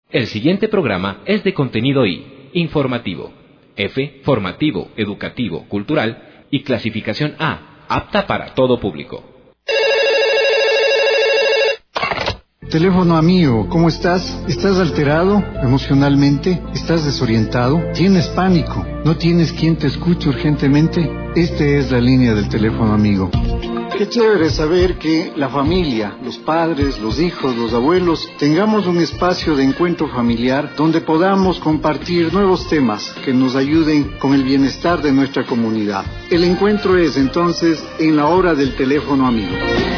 El siguiente programa es de contenido I, informativo. F, formativo, educativo, cultural. Y clasificación A, apta para todo público. Teléfono amigo, ¿cómo estás? ¿Estás alterado emocionalmente? ¿Estás desorientado? ¿Tienes pánico? ¿No tienes quien te escuche urgentemente? Esta es la línea del teléfono amigo. Qué chévere saber que la familia, los padres, los hijos, los abuelos, tengamos un espacio de encuentro familiar donde podamos compartir nuevos temas que nos ayuden con el bienestar de nuestra comunidad. El encuentro es entonces en la hora del teléfono amigo.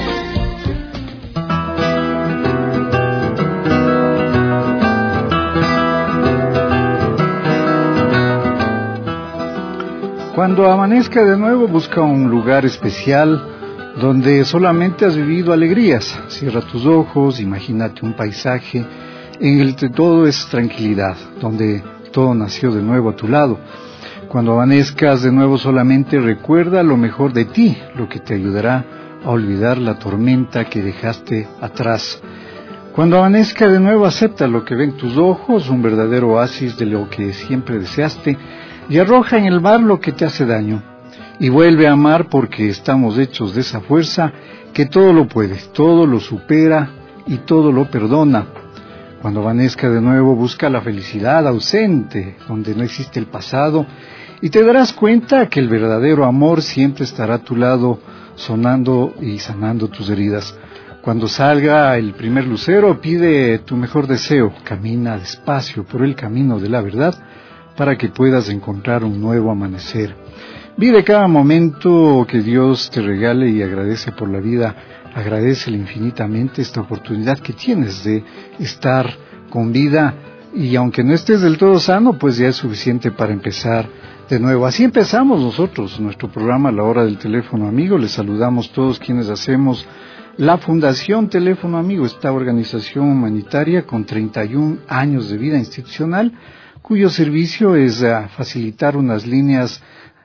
Cuando amanezca de nuevo, busca un lugar especial donde solamente has vivido alegrías. Cierra tus ojos, imagínate un paisaje en el que todo es tranquilidad, donde todo nació de nuevo a tu lado. Cuando amanezcas de nuevo, solamente recuerda lo mejor de ti, lo que te ayudará a olvidar la tormenta que dejaste atrás. Cuando amanezca de nuevo, acepta lo que ven tus ojos, un verdadero oasis de lo que siempre deseaste, y arroja en el mar lo que te hace daño. Y vuelve a amar, porque estamos hechos de esa fuerza que todo lo puede, todo lo supera y todo lo perdona. Cuando amanezca de nuevo, busca la felicidad ausente, donde no existe el pasado, y te darás cuenta que el verdadero amor siempre estará a tu lado, sonando y sanando tus heridas. Cuando salga el primer lucero, pide tu mejor deseo, camina despacio por el camino de la verdad, para que puedas encontrar un nuevo amanecer. Vive cada momento que Dios te regale y agradece por la vida. Agradecele infinitamente esta oportunidad que tienes de estar con vida, y aunque no estés del todo sano, pues ya es suficiente para empezar de nuevo. Así empezamos nosotros nuestro programa, La Hora del Teléfono Amigo. Les saludamos todos quienes hacemos la Fundación Teléfono Amigo, esta organización humanitaria con 31 años de vida institucional, cuyo servicio es facilitar unas líneas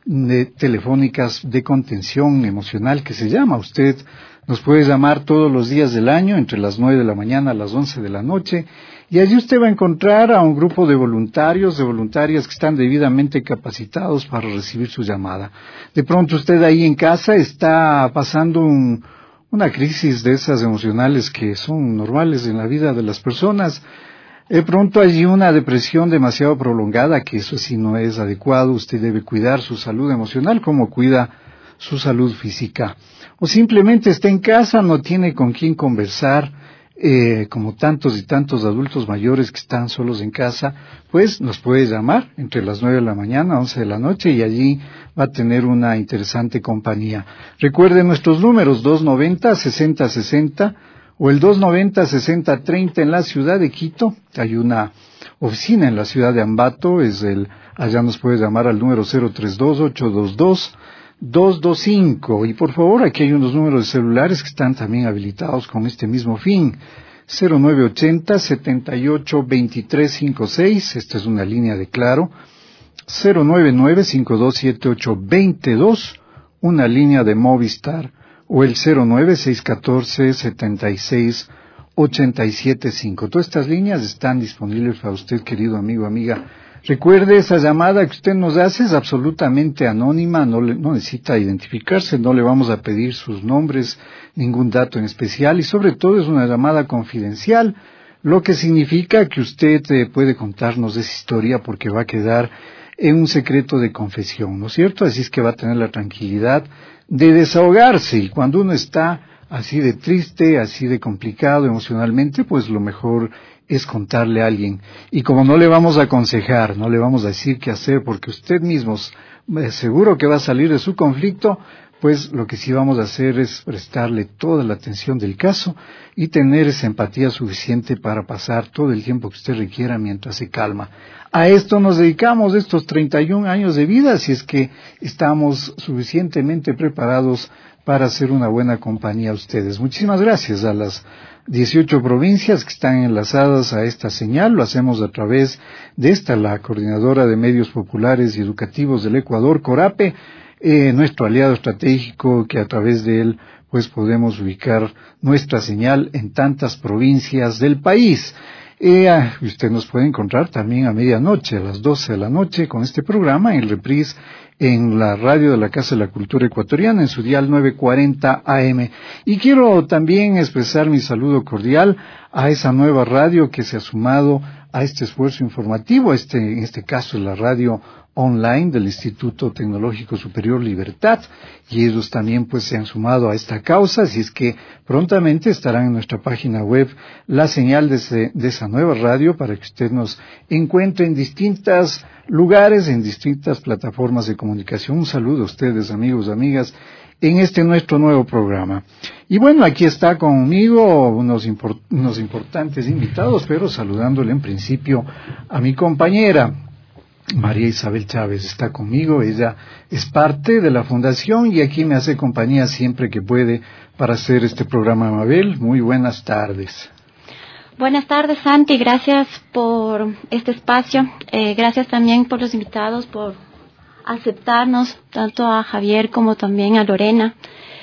telefónicas de contención emocional que se llama. Usted nos puede llamar todos los días del año entre las 9 de la mañana a las 11 de la noche, y allí usted va a encontrar a un grupo de voluntarios, de voluntarias que están debidamente capacitados para recibir su llamada. De pronto usted ahí en casa está pasando una crisis de esas emocionales que son normales en la vida de las personas. De pronto hay una depresión demasiado prolongada, que eso sí no es adecuado. Usted debe cuidar su salud emocional como cuida su salud física. O simplemente está en casa, no tiene con quién conversar, como tantos y tantos adultos mayores que están solos en casa, pues nos puede llamar entre las 9 de la mañana a 11 de la noche, y allí va a tener una interesante compañía. Recuerde nuestros números 290-6060, o el 290-6030 en la ciudad de Quito. Hay una oficina en la ciudad de Ambato, allá nos puede llamar al número 032-822-225. Y por favor, aquí hay unos números de celulares que están también habilitados con este mismo fin. 0980-782356, esta es una línea de Claro. 099-5278-22, una línea de Movistar, o el 09614-76-875. Todas estas líneas están disponibles para usted, querido amigo, amiga. Recuerde, esa llamada que usted nos hace es absolutamente anónima, no necesita identificarse, no le vamos a pedir sus nombres, ningún dato en especial, y sobre todo es una llamada confidencial, lo que significa que usted puede contarnos esa historia porque va a quedar en un secreto de confesión, ¿no es cierto? Así es que va a tener la tranquilidad de desahogarse, y cuando uno está así de triste, así de complicado emocionalmente, pues lo mejor es contarle a alguien. Y como no le vamos a aconsejar, no le vamos a decir qué hacer, porque usted mismo seguro que va a salir de su conflicto, pues lo que sí vamos a hacer es prestarle toda la atención del caso y tener esa empatía suficiente para pasar todo el tiempo que usted requiera mientras se calma. A esto nos dedicamos estos 31 años de vida, así es que estamos suficientemente preparados para hacer una buena compañía a ustedes. Muchísimas gracias a las 18 provincias que están enlazadas a esta señal. Lo hacemos a través de la Coordinadora de Medios Populares y Educativos del Ecuador, CORAPE, nuestro aliado estratégico, que a través de él pues podemos ubicar nuestra señal en tantas provincias del país. Usted nos puede encontrar también a medianoche, a las 12 de la noche, con este programa en reprise en la radio de la Casa de la Cultura Ecuatoriana, en su dial 940 AM. Y quiero también expresar mi saludo cordial a esa nueva radio que se ha sumado a este esfuerzo informativo, en este caso la radio online del Instituto Tecnológico Superior Libertad, y ellos también pues se han sumado a esta causa, así es que prontamente estarán en nuestra página web la señal de esa nueva radio para que usted nos encuentre en distintos lugares, en distintas plataformas de comunicación. Un saludo a ustedes, amigos, amigas, en este nuestro nuevo programa. Y bueno, aquí está conmigo unos importantes invitados, pero saludándole en principio a mi compañera María Isabel Chávez. Está conmigo, ella es parte de la fundación y aquí me hace compañía siempre que puede para hacer este programa. Mabel, muy buenas tardes. Buenas tardes, Santi, gracias por este espacio, gracias también por los invitados, por aceptarnos, tanto a Javier como también a Lorena.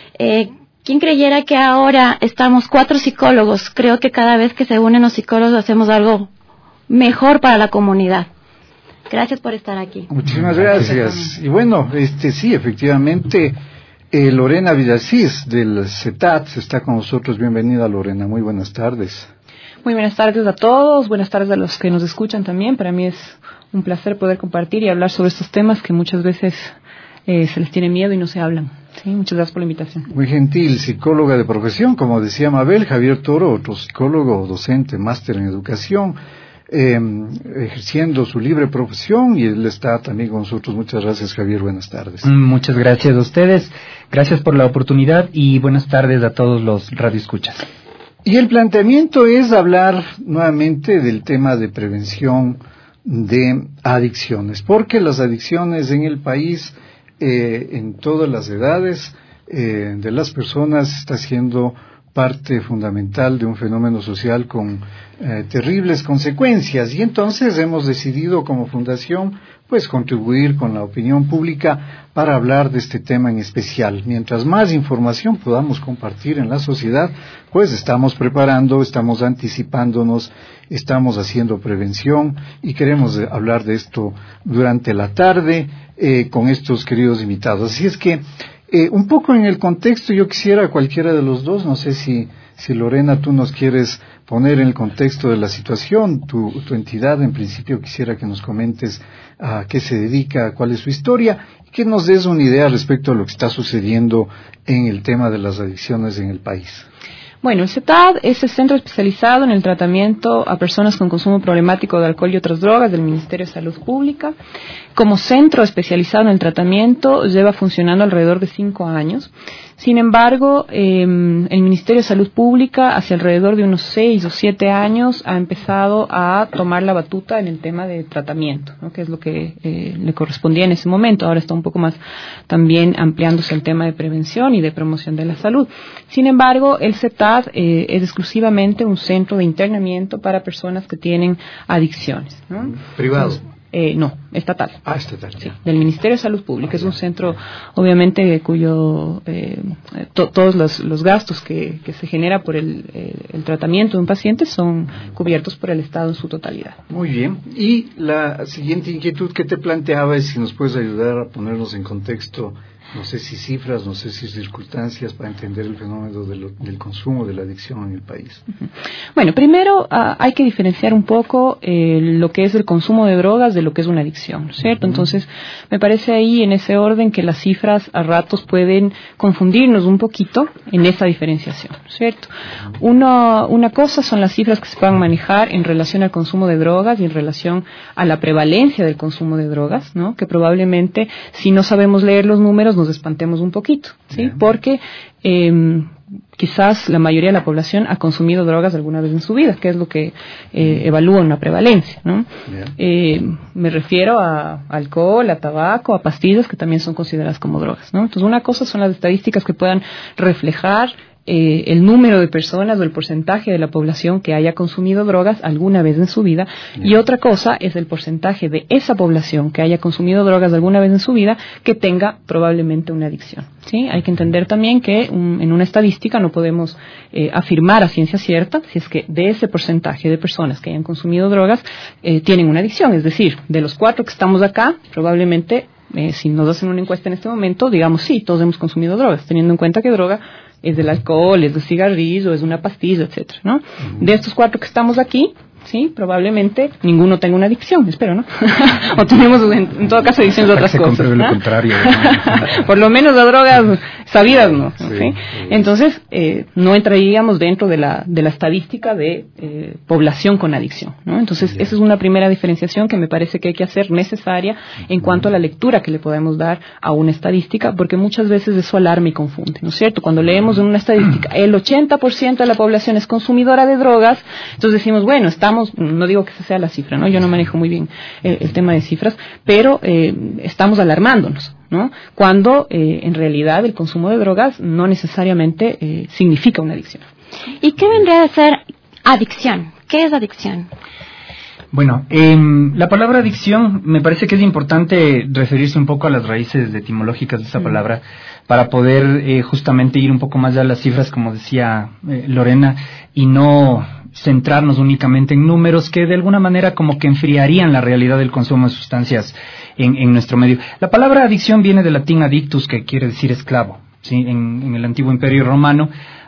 ¿Quién creyera que ahora estamos 4 psicólogos? Creo que cada vez que se unen los psicólogos hacemos algo mejor para la comunidad. Gracias por estar aquí. Muchísimas gracias. Y bueno, sí, efectivamente, Lorena Villasís del CETAT está con nosotros. Bienvenida, Lorena. Muy buenas tardes. Muy buenas tardes a todos, buenas tardes a los que nos escuchan también. Para mí es un placer poder compartir y hablar sobre estos temas que muchas veces se les tiene miedo y no se hablan. Sí, muchas gracias por la invitación. Muy gentil, psicóloga de profesión, como decía Mabel. Javier Toro, otro psicólogo, docente, máster en educación, ejerciendo su libre profesión, y él está también con nosotros. Muchas gracias, Javier, buenas tardes. Muchas gracias a ustedes, gracias por la oportunidad y buenas tardes a todos los radioescuchas. Y el planteamiento es hablar nuevamente del tema de prevención de adicciones, porque las adicciones en el país, en todas las edades de las personas, está siendo parte fundamental de un fenómeno social con terribles consecuencias, y entonces hemos decidido como fundación pues contribuir con la opinión pública para hablar de este tema en especial. Mientras más información podamos compartir en la sociedad, pues estamos preparando, estamos anticipándonos, estamos haciendo prevención, y queremos hablar de esto durante la tarde con estos queridos invitados. Así es que un poco en el contexto, yo quisiera cualquiera de los dos, no sé si Lorena, tú nos quieres poner en el contexto de la situación, tu entidad en principio, quisiera que nos comentes a qué se dedica, cuál es su historia, y que nos des una idea respecto a lo que está sucediendo en el tema de las adicciones en el país. Bueno, el CETAD es el Centro Especializado en el Tratamiento a Personas con Consumo Problemático de Alcohol y otras Drogas del Ministerio de Salud Pública. Como centro especializado en el tratamiento, lleva funcionando alrededor de 5 años. Sin embargo, el Ministerio de Salud Pública, hace alrededor de unos 6 o 7 años, ha empezado a tomar la batuta en el tema de tratamiento, ¿no?, que es lo que le correspondía en ese momento. Ahora está un poco más también ampliándose el tema de prevención y de promoción de la salud. Sin embargo, el CETAD es exclusivamente un centro de internamiento para personas que tienen adicciones, ¿no? ¿Privado? Entonces, no, estatal. Estatal. Sí, del Ministerio de Salud Pública. Es un centro, obviamente, cuyo todos los gastos que se genera por el tratamiento de un paciente son cubiertos por el Estado en su totalidad. Muy bien. Y la siguiente inquietud que te planteaba es si nos puedes ayudar a ponernos en contexto, no sé si cifras, no sé si circunstancias, para entender el fenómeno del consumo, de la adicción en el país. Bueno, primero hay que diferenciar un poco lo que es el consumo de drogas de lo que es una adicción, ¿cierto? Entonces, me parece ahí en ese orden que las cifras a ratos pueden confundirnos un poquito en esa diferenciación, ¿cierto? Una cosa son las cifras que se puedan manejar en relación al consumo de drogas y en relación a la prevalencia del consumo de drogas, ¿no? Que probablemente, si no sabemos leer los números, nos espantemos un poquito, ¿sí? Yeah. Porque quizás la mayoría de la población ha consumido drogas alguna vez en su vida, que es lo que evalúa una prevalencia, ¿no? Yeah. Me refiero a alcohol, a tabaco, a pastillas que también son consideradas como drogas, ¿no? Entonces, una cosa son las estadísticas que puedan reflejar el número de personas o el porcentaje de la población que haya consumido drogas alguna vez en su vida, y otra cosa es el porcentaje de esa población que haya consumido drogas alguna vez en su vida que tenga probablemente una adicción. ¿Sí? Hay que entender también que en una estadística no podemos afirmar a ciencia cierta si es que de ese porcentaje de personas que hayan consumido drogas tienen una adicción. Es decir, de los 4 que estamos acá, probablemente si nos hacen una encuesta en este momento, digamos sí, todos hemos consumido drogas, teniendo en cuenta que droga es del alcohol, es del cigarrillo, es de una pastilla, etcétera, ¿no? De estos 4 que estamos aquí, sí, probablemente ninguno tenga una adicción, espero, ¿no? O tenemos en todo caso adicciones de otras cosas, ¿no? Lo contrario, ¿no? Por lo menos a drogas sabidas, ¿no? Sí, ¿Sí? Entonces, no entraríamos dentro de la estadística de población con adicción, ¿no? Entonces, esa es una primera diferenciación que me parece que hay que hacer necesaria en cuanto a la lectura que le podemos dar a una estadística, porque muchas veces eso alarma y confunde, ¿no es cierto? Cuando leemos en una estadística, el 80% de la población es consumidora de drogas, entonces decimos, bueno, no digo que esa sea la cifra, ¿no? Yo no manejo muy bien el tema de cifras, pero estamos alarmándonos, ¿no? Cuando en realidad el consumo de drogas no necesariamente significa una adicción. ¿Y qué vendría a ser adicción? ¿Qué es adicción? Bueno, la palabra adicción me parece que es importante referirse un poco a las raíces etimológicas de esa palabra para poder justamente ir un poco más allá de las cifras, como decía Lorena, y no centrarnos únicamente en números que de alguna manera como que enfriarían la realidad del consumo de sustancias en nuestro medio. La palabra adicción viene del latín adictus, que quiere decir esclavo. ¿Sí? En el antiguo Imperio Romano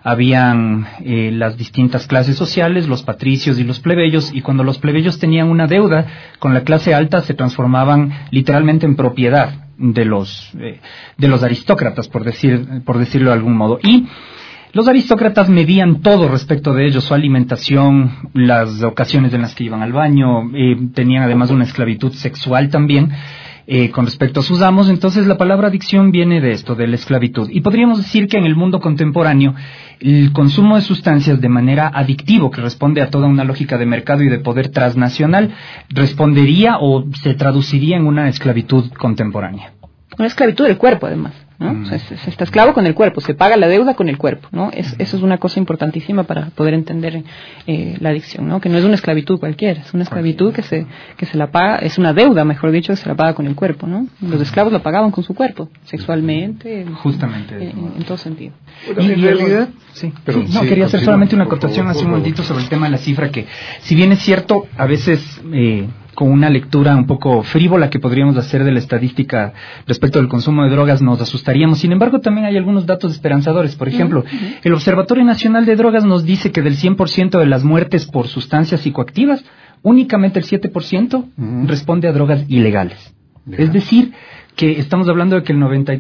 habían las distintas clases sociales, los patricios y los plebeyos, y cuando los plebeyos tenían una deuda con la clase alta se transformaban literalmente en propiedad de los aristócratas, por decirlo de algún modo. Y los aristócratas medían todo respecto de ellos, su alimentación, las ocasiones en las que iban al baño, tenían además una esclavitud sexual también con respecto a sus amos. Entonces la palabra adicción viene de esto, de la esclavitud. Y podríamos decir que en el mundo contemporáneo el consumo de sustancias de manera adictivo, que responde a toda una lógica de mercado y de poder transnacional, respondería o se traduciría en una esclavitud contemporánea. Una esclavitud del cuerpo, además, ¿no? O sea, se está esclavo con el cuerpo, se paga la deuda con el cuerpo, ¿no? Eso es una cosa importantísima para poder entender la adicción, ¿no? Que no es una esclavitud cualquiera, es una esclavitud que se la paga, es una deuda, mejor dicho, que se la paga con el cuerpo, ¿no? Los esclavos la pagaban con su cuerpo, sexualmente, justamente, en todo sentido. Y en realidad, sí. Quería hacer solamente una acotación hace un momentito sobre el tema de la cifra, que si bien es cierto, a veces con una lectura un poco frívola que podríamos hacer de la estadística respecto del consumo de drogas nos asustaríamos. Sin embargo, también hay algunos datos esperanzadores. Por ejemplo, el Observatorio Nacional de Drogas nos dice que del 100% de las muertes por sustancias psicoactivas, únicamente el 7% responde a drogas ilegales. Es decir, que estamos hablando de que el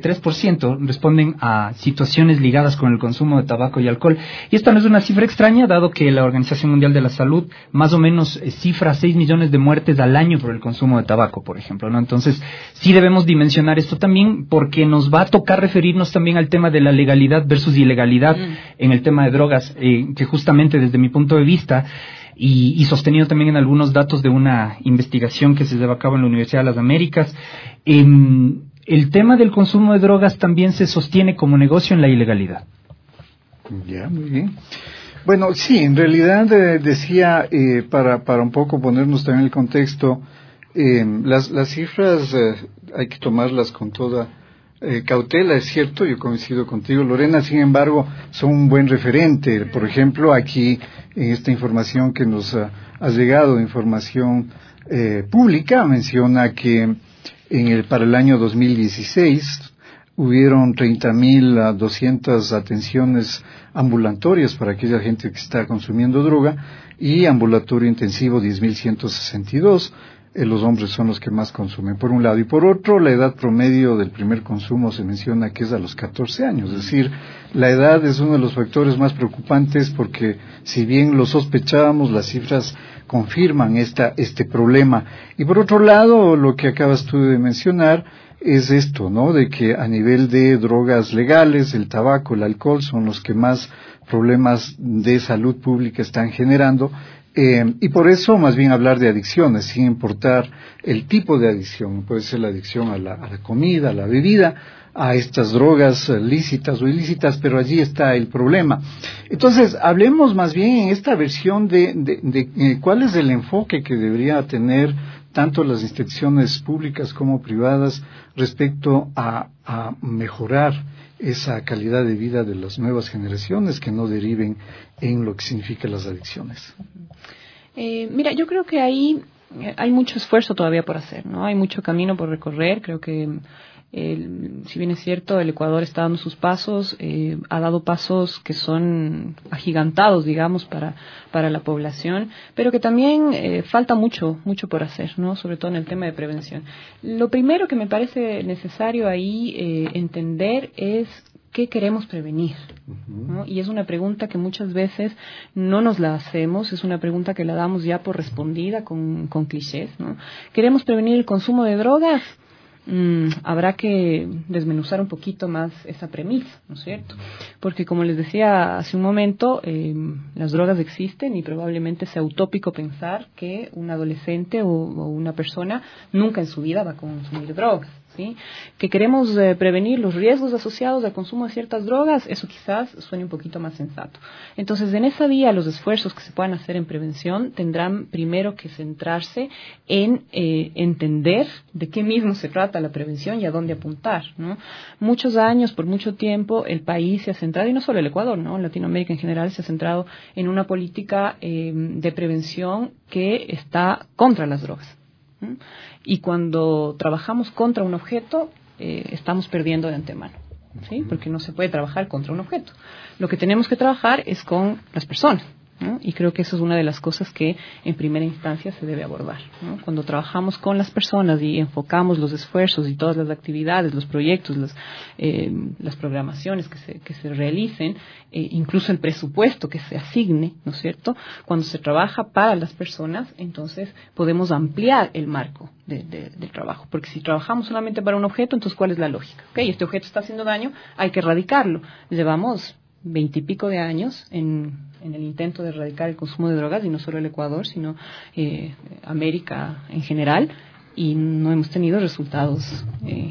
93% responden a situaciones ligadas con el consumo de tabaco y alcohol. Y esta no es una cifra extraña, dado que la Organización Mundial de la Salud más o menos cifra 6 millones de muertes al año por el consumo de tabaco, por ejemplo, ¿no? Entonces, sí debemos dimensionar esto también, porque nos va a tocar referirnos también al tema de la legalidad versus ilegalidad en el tema de drogas, que justamente desde mi punto de vista, y sostenido también en algunos datos de una investigación que se lleva a cabo en la Universidad de las Américas, el tema del consumo de drogas también se sostiene como negocio en la ilegalidad. Ya, muy bien. Bueno, sí, en realidad decía, para un poco ponernos también en el contexto, las cifras hay que tomarlas con toda cautela, es cierto, yo coincido contigo, Lorena. Sin embargo, son un buen referente. Por ejemplo, aquí en esta información que nos ha llegado, información pública, menciona que para el año 2016 hubieron 30.200 atenciones ambulatorias para aquella gente que está consumiendo droga, y ambulatorio intensivo 10.162. Los hombres son los que más consumen, por un lado. Y por otro, la edad promedio del primer consumo se menciona que es a los 14 años. Es decir, la edad es uno de los factores más preocupantes, porque si bien lo sospechábamos, las cifras confirman este problema. Y por otro lado, lo que acabas tú de mencionar es esto, ¿no? De que a nivel de drogas legales, el tabaco, el alcohol son los que más problemas de salud pública están generando, Y por eso más bien hablar de adicciones, sin importar el tipo de adicción. Puede ser la adicción a la comida, a la bebida, a estas drogas lícitas o ilícitas, pero allí está el problema. Entonces, hablemos más bien en esta versión de cuál es el enfoque que debería tener tanto las instituciones públicas como privadas respecto a mejorar esa calidad de vida de las nuevas generaciones que no deriven en lo que significan las adicciones. Mira, yo creo que ahí hay mucho esfuerzo todavía por hacer, ¿no? Hay mucho camino por recorrer. Creo que si bien es cierto, el Ecuador está dando sus pasos, ha dado pasos que son agigantados, digamos, para la población, pero que también falta mucho por hacer, ¿no? Sobre todo en el tema de prevención. Lo primero que me parece necesario ahí entender es ¿qué queremos prevenir? ¿No? Y es una pregunta que muchas veces no nos la hacemos, es una pregunta que la damos ya por respondida con clichés, ¿no? ¿Queremos prevenir el consumo de drogas? Habrá que desmenuzar un poquito más esa premisa, ¿no es cierto? Porque como les decía hace un momento, las drogas existen y probablemente sea utópico pensar que un adolescente o una persona nunca en su vida va a consumir drogas, ¿sí? Que queremos prevenir los riesgos asociados al consumo de ciertas drogas, eso quizás suene un poquito más sensato. Entonces, en esa vía, los esfuerzos que se puedan hacer en prevención tendrán primero que centrarse en entender de qué mismo se trata la prevención y a dónde apuntar, ¿no? Muchos años, por mucho tiempo, el país se ha centrado, y no solo el Ecuador, ¿no? Latinoamérica en general se ha centrado en una política de prevención que está contra las drogas. Y cuando trabajamos contra un objeto, estamos perdiendo de antemano, ¿sí? Porque no se puede trabajar contra un objeto. Lo que tenemos que trabajar es con las personas, ¿no? Y creo que eso es una de las cosas que en primera instancia se debe abordar, ¿no? Cuando trabajamos con las personas y enfocamos los esfuerzos y todas las actividades, los proyectos, las programaciones que se realicen, incluso el presupuesto que se asigne, ¿no es cierto? Cuando se trabaja para las personas, entonces podemos ampliar el marco del trabajo, porque si trabajamos solamente para un objeto, entonces ¿cuál es la lógica? ¿Okay? Este objeto está haciendo daño, hay que erradicarlo. Llevamos 20 y pico de años en el intento de erradicar el consumo de drogas, y no solo el Ecuador, sino América en general, y no hemos tenido resultados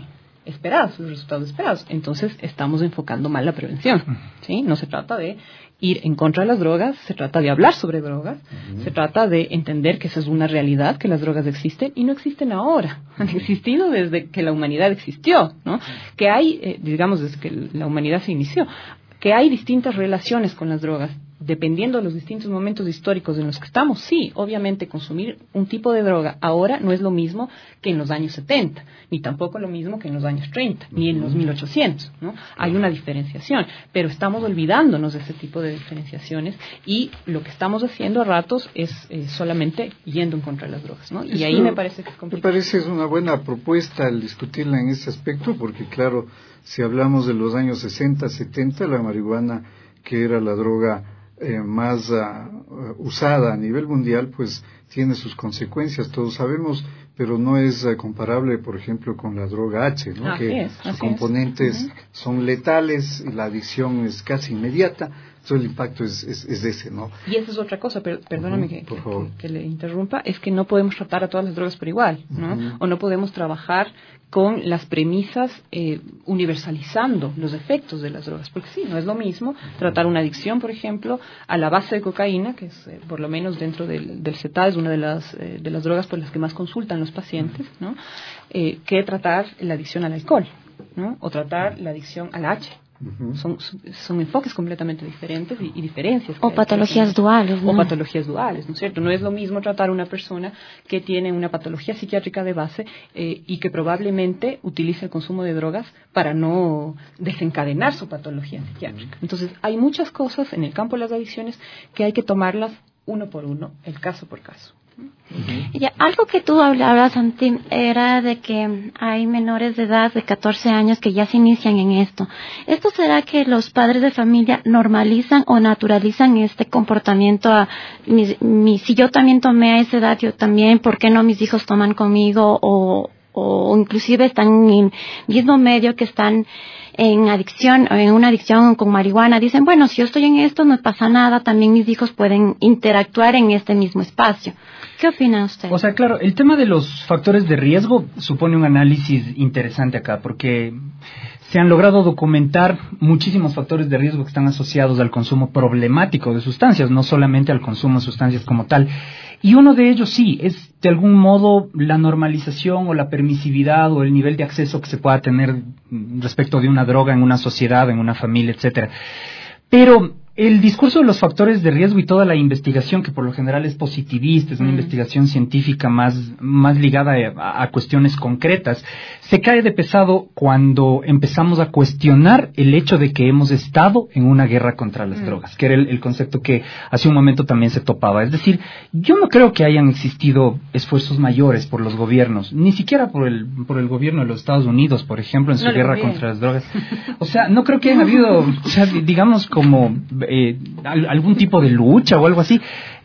esperados. Entonces estamos enfocando mal la prevención, ¿sí? No se trata de ir en contra de las drogas, se trata de hablar sobre drogas, se trata de entender que esa es una realidad, que las drogas existen y no existen ahora, han existido desde que la humanidad existió, ¿no? Que hay, digamos, desde que la humanidad se inició, que hay distintas relaciones con las drogas, dependiendo de los distintos momentos históricos en los que estamos. Sí, obviamente consumir un tipo de droga ahora no es lo mismo que en los años 70, ni tampoco lo mismo que en los años 30, ni en los 1800, ¿no? Hay una diferenciación, pero estamos olvidándonos de ese tipo de diferenciaciones, y lo que estamos haciendo a ratos es solamente yendo en contra de las drogas, ¿no? Y ahí me parece que es complicado. Me parece es una buena propuesta el discutirla en ese aspecto, porque claro, si hablamos de los años 60, 70, la marihuana, que era la droga más usada a nivel mundial, pues tiene sus consecuencias, todos sabemos, pero no es comparable, por ejemplo, con la droga H, ¿no? Que sus componentes son letales y la adicción es casi inmediata. Entonces el impacto es ese, ¿no? Y esa es otra cosa, perdóname que le interrumpa, es que no podemos tratar a todas las drogas por igual, ¿no? O no podemos trabajar con las premisas universalizando los efectos de las drogas, porque sí, no es lo mismo tratar una adicción, por ejemplo, a la base de cocaína, que es por lo menos dentro del CETA es una de las drogas por las que más consultan los pacientes, ¿no? Que tratar la adicción al alcohol, ¿no? O tratar la adicción al H. Son enfoques completamente diferentes y diferencias. O patologías duales, ¿no? O patologías duales, ¿no es cierto? No es lo mismo tratar a una persona que tiene una patología psiquiátrica de base y que probablemente utilice el consumo de drogas para no desencadenar su patología psiquiátrica. Entonces, hay muchas cosas en el campo de las adicciones que hay que tomarlas uno por uno, el caso por caso. Ya, algo que tú hablabas, Santi, era de que hay menores de edad de 14 años que ya se inician en esto. ¿Esto será que los padres de familia normalizan o naturalizan este comportamiento? Si yo también tomé a esa edad, yo también, ¿por qué no mis hijos toman conmigo? O o inclusive están en el mismo medio que están en adicción o en una adicción con marihuana, dicen, bueno, si yo estoy en esto no pasa nada, también mis hijos pueden interactuar en este mismo espacio. ¿Qué opina usted? O sea, claro, el tema de los factores de riesgo supone un análisis interesante acá, porque se han logrado documentar muchísimos factores de riesgo que están asociados al consumo problemático de sustancias, no solamente al consumo de sustancias como tal. Y uno de ellos sí, es de algún modo la normalización o la permisividad o el nivel de acceso que se pueda tener respecto de una droga en una sociedad, en una familia, etcétera. Pero el discurso de los factores de riesgo y toda la investigación, que por lo general es positivista, es una investigación científica más ligada a cuestiones concretas, se cae de pesado cuando empezamos a cuestionar el hecho de que hemos estado en una guerra contra las drogas, que era el concepto que hace un momento también se topaba. Es decir, yo no creo que hayan existido esfuerzos mayores por los gobiernos, ni siquiera por el gobierno de los Estados Unidos, por ejemplo, en su guerra contra las drogas. O sea, no creo que hayan habido, o sea, digamos, como algún tipo de lucha o algo así.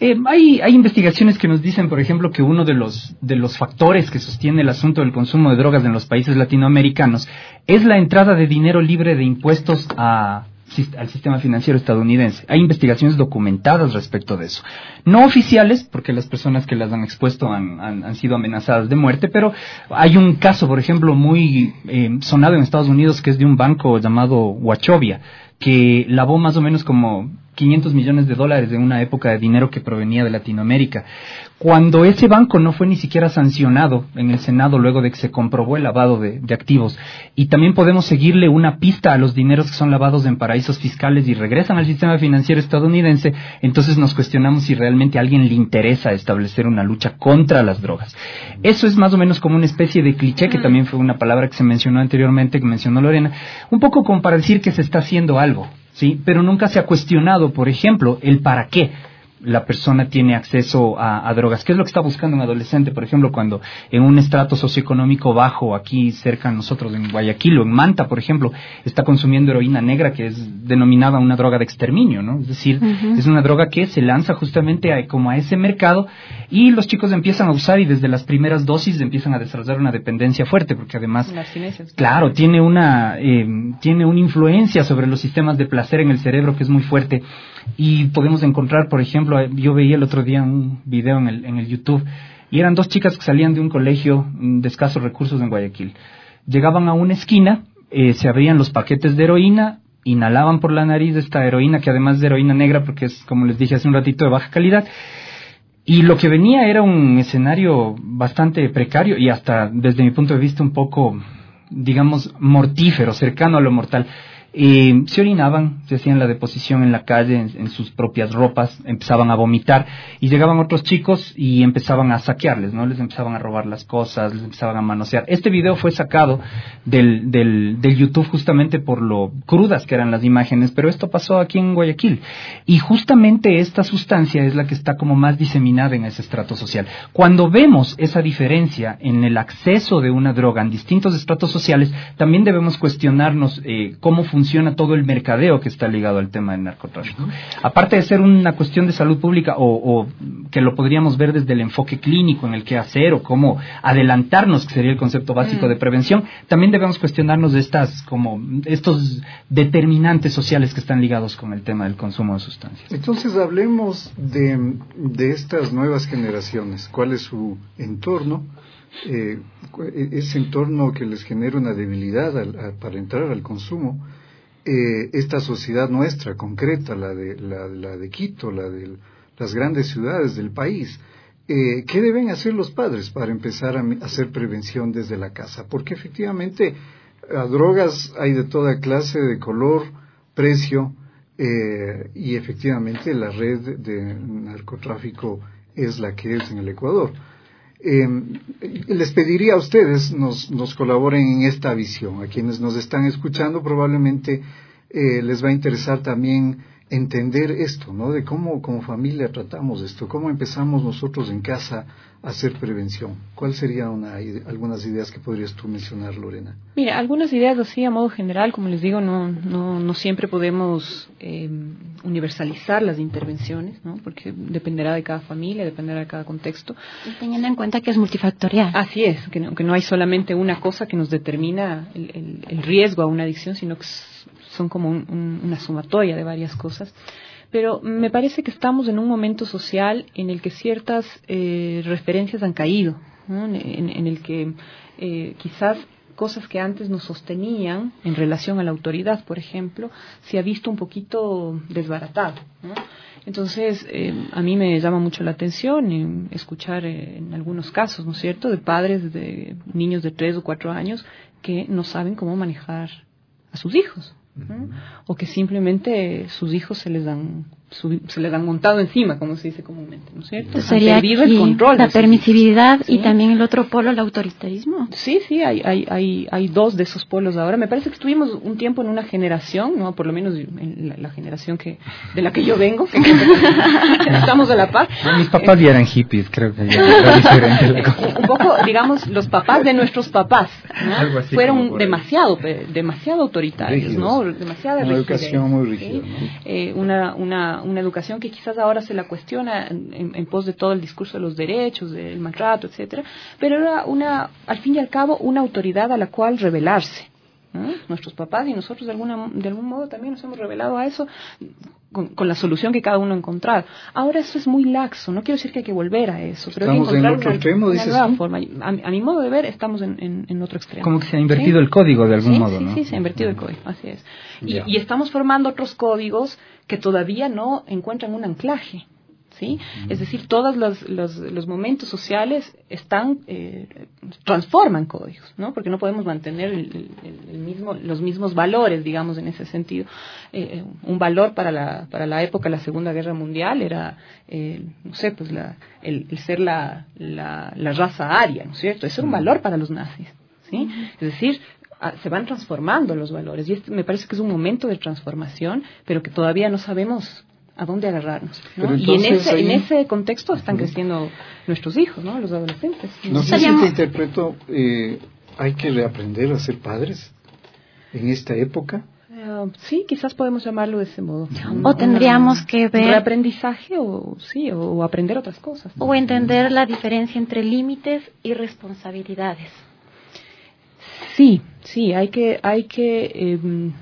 Hay investigaciones que nos dicen, por ejemplo, que uno de los factores que sostiene el asunto del consumo de drogas en los países latinoamericanos es la entrada de dinero libre de impuestos al sistema financiero estadounidense. Hay investigaciones documentadas respecto de eso. No oficiales, porque las personas que las han expuesto han sido amenazadas de muerte, pero hay un caso, por ejemplo, muy sonado en Estados Unidos, que es de un banco llamado Wachovia, que lavó más o menos como $500 millones en una época de dinero que provenía de Latinoamérica. Cuando ese banco no fue ni siquiera sancionado en el Senado luego de que se comprobó el lavado de activos, y también podemos seguirle una pista a los dineros que son lavados en paraísos fiscales y regresan al sistema financiero estadounidense, entonces nos cuestionamos si realmente a alguien le interesa establecer una lucha contra las drogas. Eso es más o menos como una especie de cliché, que también fue una palabra que se mencionó anteriormente, que mencionó Lorena, un poco como para decir que se está haciendo algo, ¿sí? Pero nunca se ha cuestionado, por ejemplo, el para qué la persona tiene acceso a drogas. ¿Qué es lo que está buscando un adolescente, por ejemplo, cuando en un estrato socioeconómico bajo, aquí cerca de nosotros, en Guayaquil o en Manta, por ejemplo, está consumiendo heroína negra, que es denominada una droga de exterminio, ¿no? Es decir, es una droga que se lanza justamente como a ese mercado, y los chicos empiezan a usar, y desde las primeras dosis empiezan a desarrollar una dependencia fuerte, porque además, claro, tiene una influencia sobre los sistemas de placer en el cerebro que es muy fuerte. Y podemos encontrar, por ejemplo, yo veía el otro día un video en el YouTube, y eran dos chicas que salían de un colegio de escasos recursos en Guayaquil. Llegaban a una esquina, se abrían los paquetes de heroína, inhalaban por la nariz esta heroína, que además de heroína negra, porque es, como les dije hace un ratito, de baja calidad, y lo que venía era un escenario bastante precario y hasta, desde mi punto de vista, un poco, digamos, mortífero, cercano a lo mortal. Se orinaban, se hacían la deposición en la calle, en sus propias ropas, empezaban a vomitar, y llegaban otros chicos y empezaban a saquearles, ¿no? Les empezaban a robar las cosas, les empezaban a manosear. Este video fue sacado del YouTube justamente por lo crudas que eran las imágenes, pero esto pasó aquí en Guayaquil, y justamente esta sustancia es la que está como más diseminada en ese estrato social. Cuando vemos esa diferencia en el acceso de una droga en distintos estratos sociales, también debemos cuestionarnos cómo funciona todo el mercadeo que está ligado al tema del narcotráfico. Aparte de ser una cuestión de salud pública, o que lo podríamos ver desde el enfoque clínico en el qué hacer o cómo adelantarnos, que sería el concepto básico de prevención, también debemos cuestionarnos de estos determinantes sociales que están ligados con el tema del consumo de sustancias. Entonces hablemos de estas nuevas generaciones. ¿Cuál es su entorno? Ese entorno que les genera una debilidad para entrar al consumo. Esta sociedad nuestra concreta, la de Quito, la de las grandes ciudades del país, ¿qué deben hacer los padres para empezar a hacer prevención desde la casa? Porque efectivamente a drogas hay de toda clase, de color, precio, y efectivamente la red de narcotráfico es la que es en el Ecuador. Les pediría a ustedes nos colaboren en esta visión. A quienes nos están escuchando probablemente les va a interesar también entender esto, ¿no? De cómo como familia tratamos esto, cómo empezamos nosotros en casa hacer prevención? ¿Cuáles serían algunas ideas que podrías tú mencionar, Lorena? Mira, algunas ideas así a modo general, como les digo, no siempre podemos universalizar las intervenciones, ¿no? Porque dependerá de cada familia, dependerá de cada contexto. Y teniendo en cuenta que es multifactorial. Así es, que no hay solamente una cosa que nos determina el riesgo a una adicción, sino que son como una sumatoria de varias cosas. Pero me parece que estamos en un momento social en el que ciertas referencias han caído, ¿no? En el que quizás cosas que antes nos sostenían en relación a la autoridad, por ejemplo, se ha visto un poquito desbaratado, ¿no? Entonces, a mí me llama mucho la atención escuchar en algunos casos, ¿no es cierto?, de padres de niños de 3 o 4 años que no saben cómo manejar a sus hijos, ¿no? O que simplemente sus hijos se les han montado encima, como se dice comúnmente, ¿no es cierto? Sería aquí el control, la permisividad, ¿sí? Y también el otro polo, el autoritarismo. Sí, hay dos de esos polos ahora. Me parece que estuvimos un tiempo en una generación, no, por lo menos en la generación de la que yo vengo, que estamos a la par. Mis papás ya eran hippies, creo que ya era diferente. Un poco, digamos, los papás de nuestros papás, ¿no? Algo así, fueron demasiado autoritarios, rígidos, ¿no? Demasiada una rigidez, educación muy rígida, ¿sí? Una educación que quizás ahora se la cuestiona en pos de todo el discurso de los derechos, del maltrato, etcétera, pero era al fin y al cabo, una autoridad a la cual rebelarse, ¿no? Nuestros papás y nosotros de algún modo también nos hemos rebelado a eso con la solución que cada uno ha encontrado. Ahora eso es muy laxo, no quiero decir que hay que volver a eso, pero hay que encontrar una nueva forma. A mi modo de ver, estamos en otro extremo. Como que se ha invertido, ¿sí?, el código de algún modo, ¿no? Sí, se ha invertido el código, así es. Y estamos formando otros códigos que todavía no encuentran un anclaje, ¿sí? Es decir, todos los momentos sociales transforman códigos, ¿no? Porque no podemos mantener los mismos valores, digamos, en ese sentido. Un valor para la época de la Segunda Guerra Mundial era, no sé, pues el ser la raza aria, ¿no es cierto? Eso era un valor para los nazis, ¿sí? Es decir, se van transformando los valores y me parece que es un momento de transformación, pero que todavía no sabemos a dónde agarrarnos, ¿no? Entonces, y en ese contexto están creciendo nuestros hijos, ¿no? Los adolescentes. No sé si te interpreto, hay que reaprender a ser padres en esta época. Sí, quizás podemos llamarlo de ese modo. O tendríamos que ver reaprendizaje o aprender otras cosas. O entender la diferencia entre límites y responsabilidades. Sí, hay que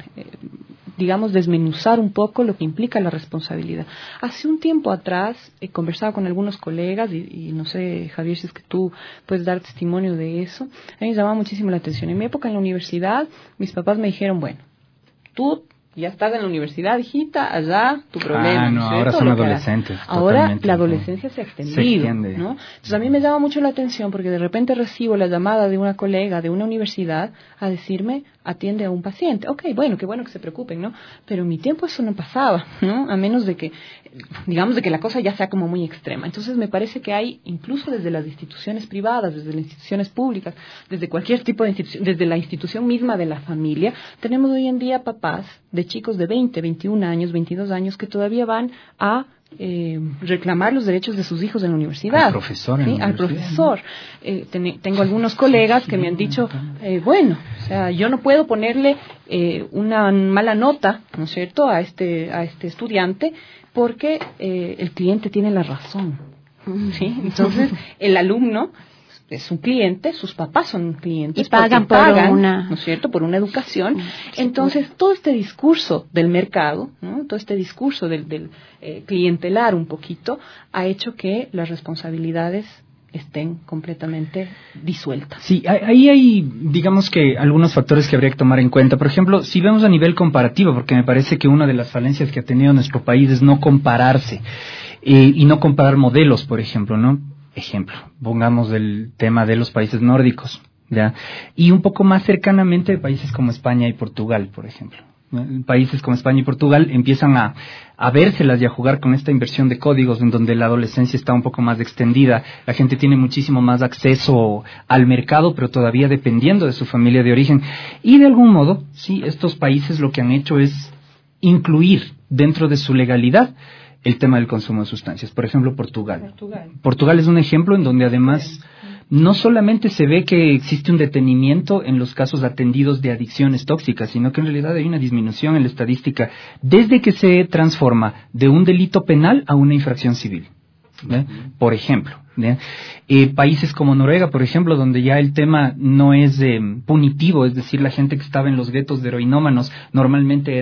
digamos, desmenuzar un poco lo que implica la responsabilidad. Hace un tiempo atrás he conversado con algunos colegas y no sé, Javier, si es que tú puedes dar testimonio de eso. A mí me llamaba muchísimo la atención. En mi época en la universidad, mis papás me dijeron, bueno, tú ya estás en la universidad, hijita, allá tu problema. No, ahora son adolescentes. Ahora la adolescencia se ha extendido, ¿no? Entonces a mí me llama mucho la atención porque de repente recibo la llamada de una colega de una universidad a decirme, atiende a un paciente. Ok, bueno, qué bueno que se preocupen, ¿no? Pero en mi tiempo eso no pasaba, ¿no? A menos de que, digamos, de que la cosa ya sea como muy extrema. Entonces me parece que hay, incluso desde las instituciones privadas, desde las instituciones públicas, desde cualquier tipo de institución, desde la institución misma de la familia, tenemos hoy en día papás de chicos de 20, 21 años, 22 años que todavía van a reclamar los derechos de sus hijos en la universidad. Al profesor. ¿Sí? Al profesor. Tengo algunos colegas que me han dicho, bueno, o sea, yo no puedo ponerle una mala nota, ¿no es cierto?, a este estudiante porque el cliente tiene la razón. ¿Sí? Entonces, el alumno es un cliente, sus papás son clientes y pagan ¿no es cierto?, por una educación. Entonces, todo este discurso del mercado, ¿no?, todo este discurso del clientelar un poquito, ha hecho que las responsabilidades estén completamente disueltas. Sí, ahí hay, digamos que algunos factores que habría que tomar en cuenta. Por ejemplo, si vemos a nivel comparativo, porque me parece que una de las falencias que ha tenido nuestro país es no compararse y no comparar modelos, por ejemplo, ¿no? Ejemplo, pongamos el tema de los países nórdicos, ¿ya? Y un poco más cercanamente de países como España y Portugal, por ejemplo. Países como España y Portugal empiezan a vérselas y a jugar con esta inversión de códigos en donde la adolescencia está un poco más extendida, la gente tiene muchísimo más acceso al mercado, pero todavía dependiendo de su familia de origen. Y de algún modo, sí, estos países lo que han hecho es incluir dentro de su legalidad el tema del consumo de sustancias. Por ejemplo, Portugal. Portugal es un ejemplo en donde además no solamente se ve que existe un detenimiento en los casos atendidos de adicciones tóxicas, sino que en realidad hay una disminución en la estadística desde que se transforma de un delito penal a una infracción civil. Por ejemplo, países como Noruega, por ejemplo, donde ya el tema no es punitivo, es decir, la gente que estaba en los guetos de heroinómanos normalmente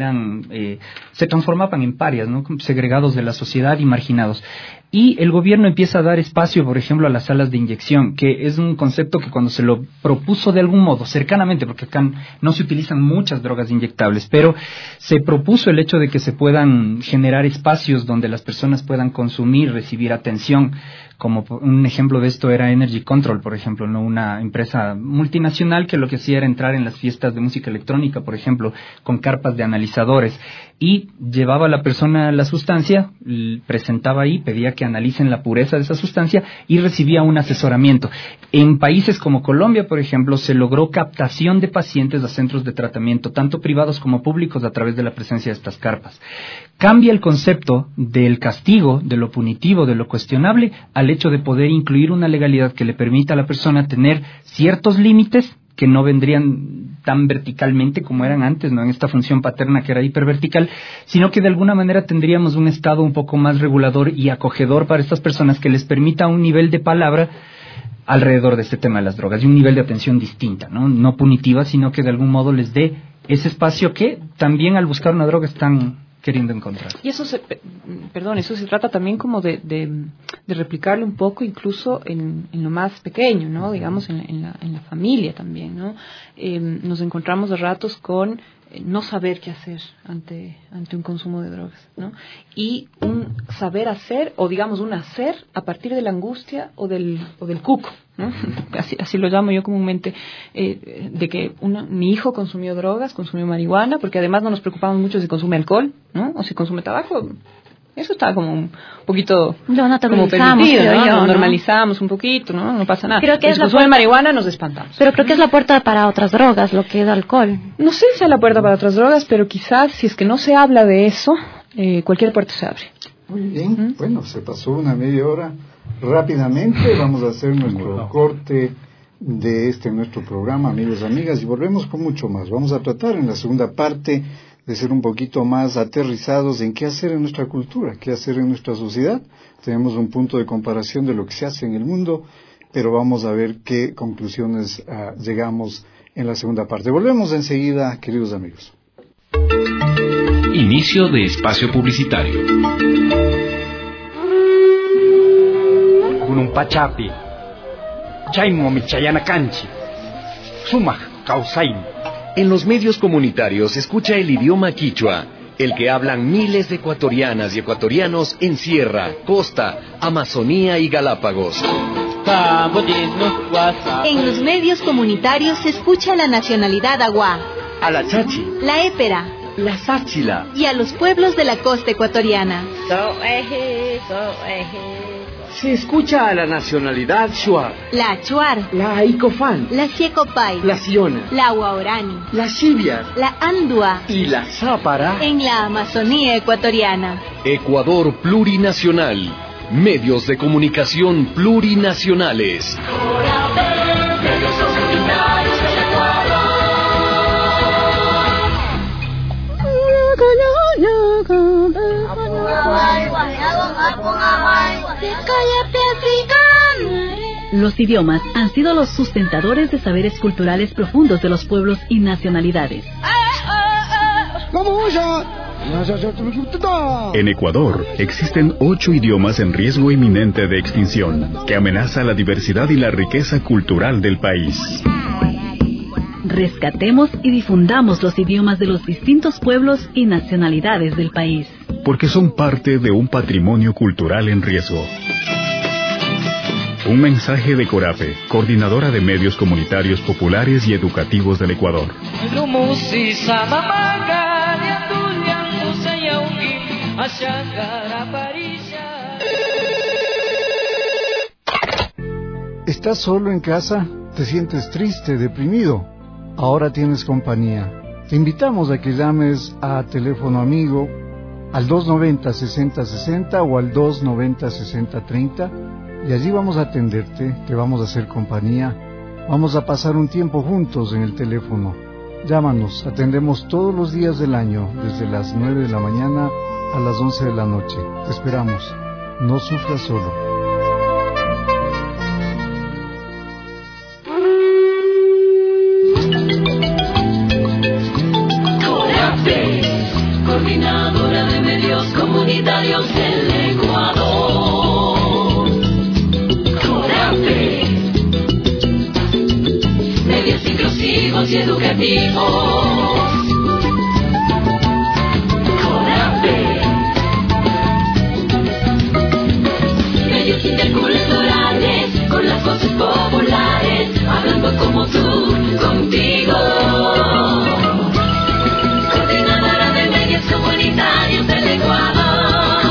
se transformaban en parias, ¿no? Segregados de la sociedad y marginados. Y el gobierno empieza a dar espacio, por ejemplo, a las salas de inyección, que es un concepto que cuando se lo propuso de algún modo, cercanamente, porque acá no se utilizan muchas drogas inyectables, pero se propuso el hecho de que se puedan generar espacios donde las personas puedan consumir, recibir atención, como un ejemplo de esto era Energy Control, por ejemplo, ¿no? Una empresa multinacional que lo que hacía era entrar en las fiestas de música electrónica, por ejemplo, con carpas de analizadores, y llevaba a la persona la sustancia, presentaba ahí, pedía que analicen la pureza de esa sustancia y recibía un asesoramiento. En países como Colombia, por ejemplo, se logró captación de pacientes a centros de tratamiento, tanto privados como públicos, a través de la presencia de estas carpas. Cambia el concepto del castigo, de lo punitivo, de lo cuestionable, al hecho de poder incluir una legalidad que le permita a la persona tener ciertos límites que no vendrían tan verticalmente como eran antes, ¿no? En esta función paterna que era hipervertical, sino que de alguna manera tendríamos un Estado un poco más regulador y acogedor para estas personas que les permita un nivel de palabra alrededor de este tema de las drogas y un nivel de atención distinta, ¿no? No punitiva, sino que de algún modo les dé ese espacio que también al buscar una droga están queriendo encontrar. Y eso se trata también como de replicarlo un poco incluso en lo más pequeño, ¿no? Digamos en la familia también, ¿no? Nos encontramos a ratos con no saber qué hacer ante un consumo de drogas, ¿no? Y un saber hacer, o digamos un hacer a partir de la angustia o del cuco, ¿no? Así lo llamo yo comúnmente, de que mi hijo consumió drogas, consumió marihuana, porque además no nos preocupamos mucho si consume alcohol, ¿no? O si consume tabaco. Eso está como un poquito como permitido, ¿no? Lo normalizamos un poquito, ¿no? No pasa nada. Creo que si consume marihuana nos espantamos. Pero creo que es la puerta para otras drogas, lo que es alcohol. No sé si es la puerta para otras drogas, pero quizás si es que no se habla de eso, cualquier puerta se abre. Muy bien, bueno, se pasó una media hora rápidamente. Vamos a hacer nuestro corte de nuestro programa, amigos y amigas, y volvemos con mucho más. Vamos a tratar en la segunda parte de ser un poquito más aterrizados en qué hacer en nuestra cultura, qué hacer en nuestra sociedad. Tenemos un punto de comparación de lo que se hace en el mundo, pero vamos a ver qué conclusiones llegamos en la segunda parte. Volvemos enseguida, queridos amigos. Inicio de espacio publicitario. Gunung Pachapi, Chaimo Michayana Canchi, Sumak Causain. En los medios comunitarios se escucha el idioma quichua, el que hablan miles de ecuatorianas y ecuatorianos en Sierra, Costa, Amazonía y Galápagos. En los medios comunitarios se escucha la nacionalidad aguá, A la chachi, la épera la sáchila y a los pueblos de la costa ecuatoriana. Se escucha a la nacionalidad Shuar, La achuar, la Aicofán, la siecopay, la Siona, la guaorani, la Xiviar la andua y la Zápara. en la Amazonía ecuatoriana. Ecuador Plurinacional. Medios de comunicación plurinacionales. Los idiomas han sido los sustentadores de saberes culturales profundos de los pueblos y nacionalidades. En Ecuador existen 8 idiomas en riesgo inminente de extinción, que amenaza la diversidad y la riqueza cultural del país. Rescatemos y difundamos los idiomas de los distintos pueblos y nacionalidades del país. Porque son parte de un patrimonio cultural en riesgo. Un mensaje de Corape, Coordinadora de Medios Comunitarios Populares y Educativos del Ecuador. ¿Estás solo en casa? ¿Te sientes triste, deprimido? Ahora tienes compañía. Te invitamos a que llames a Teléfono Amigo al 290-6060 o al 290-6030 y allí vamos a atenderte, te vamos a hacer compañía, vamos a pasar un tiempo juntos en el teléfono. Llámanos, atendemos todos los días del año, desde las 9 de la mañana a las 11 de la noche. Te esperamos, no sufras solo. Coordinadora de medios comunitarios del Ecuador. CORAPE. Medios inclusivos y educativos. CORAPE. Medios interculturales con las voces populares, hablando como tú, contigo. Comunitarios del Ecuador.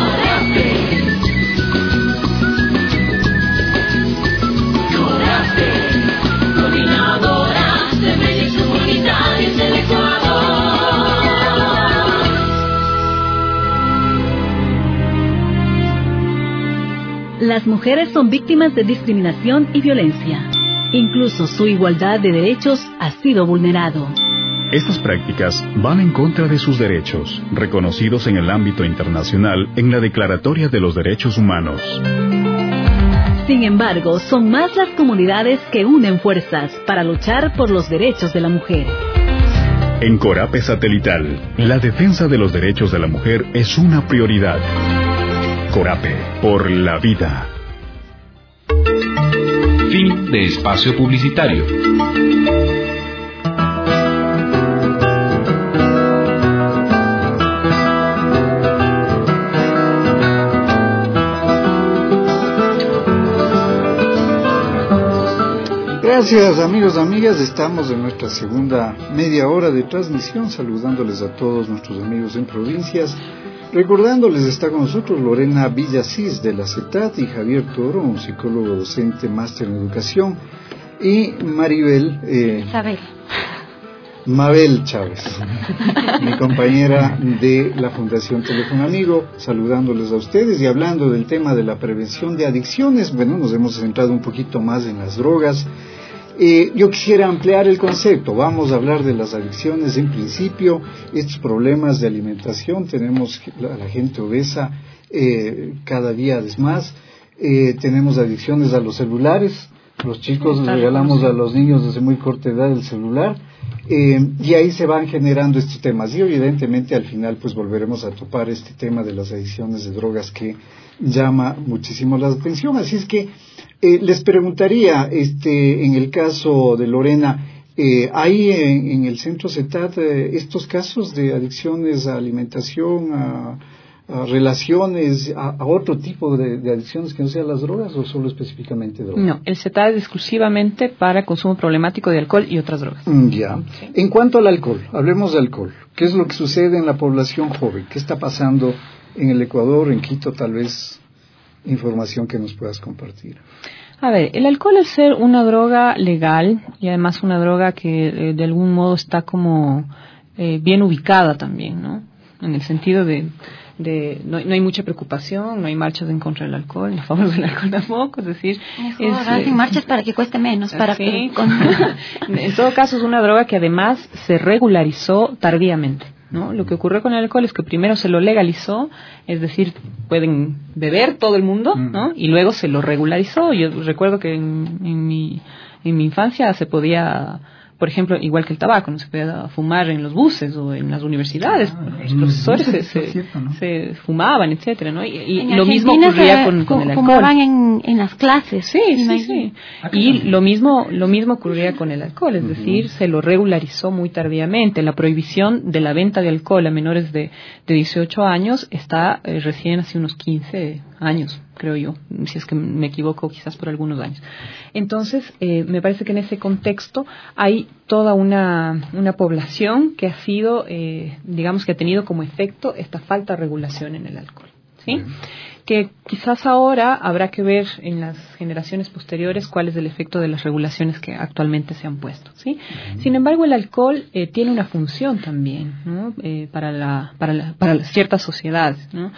CORAPE, coordinadora de medios comunitarios del Ecuador. Las mujeres son víctimas de discriminación y violencia. Incluso su igualdad de derechos ha sido vulnerado. Estas prácticas van en contra de sus derechos, reconocidos en el ámbito internacional en la Declaratoria de los Derechos Humanos. Sin embargo, son más las comunidades que unen fuerzas para luchar por los derechos de la mujer. En CORAPE Satelital, la defensa de los derechos de la mujer es una prioridad. CORAPE, por la vida. Fin de espacio publicitario. Gracias amigos, amigas, estamos en nuestra segunda media hora de transmisión, saludándoles a todos nuestros amigos en provincias, recordándoles está con nosotros Lorena Villasís de la CETAT y Javier Toro, un psicólogo docente, máster en educación, y Mabel Chávez, mi compañera de la Fundación Teléfono Amigo, saludándoles a ustedes y hablando del tema de la prevención de adicciones. Bueno, nos hemos centrado un poquito más en las drogas. Yo quisiera ampliar el concepto. Vamos a hablar de las adicciones. En principio, estos problemas de alimentación, tenemos a la gente obesa cada día es más. Tenemos adicciones a los celulares. Los chicos les regalamos a los niños desde muy corta edad el celular. Y ahí se van generando estos temas. Y evidentemente al final pues volveremos a topar este tema de las adicciones de drogas que llama muchísimo la atención. Así es que les preguntaría, en el caso de Lorena, ¿hay en el centro CETAT estos casos de adicciones a alimentación, a relaciones, a otro tipo de adicciones que no sean las drogas o solo específicamente drogas? No, el CETAT es exclusivamente para consumo problemático de alcohol y otras drogas. Ya. Sí. En cuanto al alcohol, hablemos de alcohol. ¿Qué es lo que sucede en la población joven? ¿Qué está pasando en el Ecuador, en Quito, tal vez? Información que nos puedas compartir. A ver, el alcohol, al ser una droga legal y además una droga que de algún modo está como bien ubicada también, ¿no? En el sentido de no hay mucha preocupación, no hay marchas en contra del alcohol, a favor del alcohol tampoco, es decir... hacen marchas para que cueste menos, para sí. que... En todo caso es una droga que además se regularizó tardíamente, ¿no? Lo que ocurrió con el alcohol es que primero se lo legalizó, es decir, pueden beber todo el mundo, ¿no? Y luego se lo regularizó. Yo recuerdo que en mi infancia se podía, por ejemplo, igual que el tabaco, no se podía fumar en los buses o en las universidades. Los profesores se fumaban, etcétera, ¿no? Y lo mismo ocurría con el alcohol. Fumaban en las clases. Sí. Y lo mismo ocurría con el alcohol, es decir, se lo regularizó muy tardíamente. La prohibición de la venta de alcohol a menores de 18 años está recién hace unos 15 años, creo yo, si es que me equivoco quizás por algunos años. Entonces, me parece que en ese contexto hay toda una población que ha sido, digamos que ha tenido como efecto esta falta de regulación en el alcohol, ¿sí? que quizás ahora habrá que ver en las generaciones posteriores cuál es el efecto de las regulaciones que actualmente se han puesto, ¿sí? Sin embargo, el alcohol tiene una función también, ¿no? para ciertas sociedades, ¿no?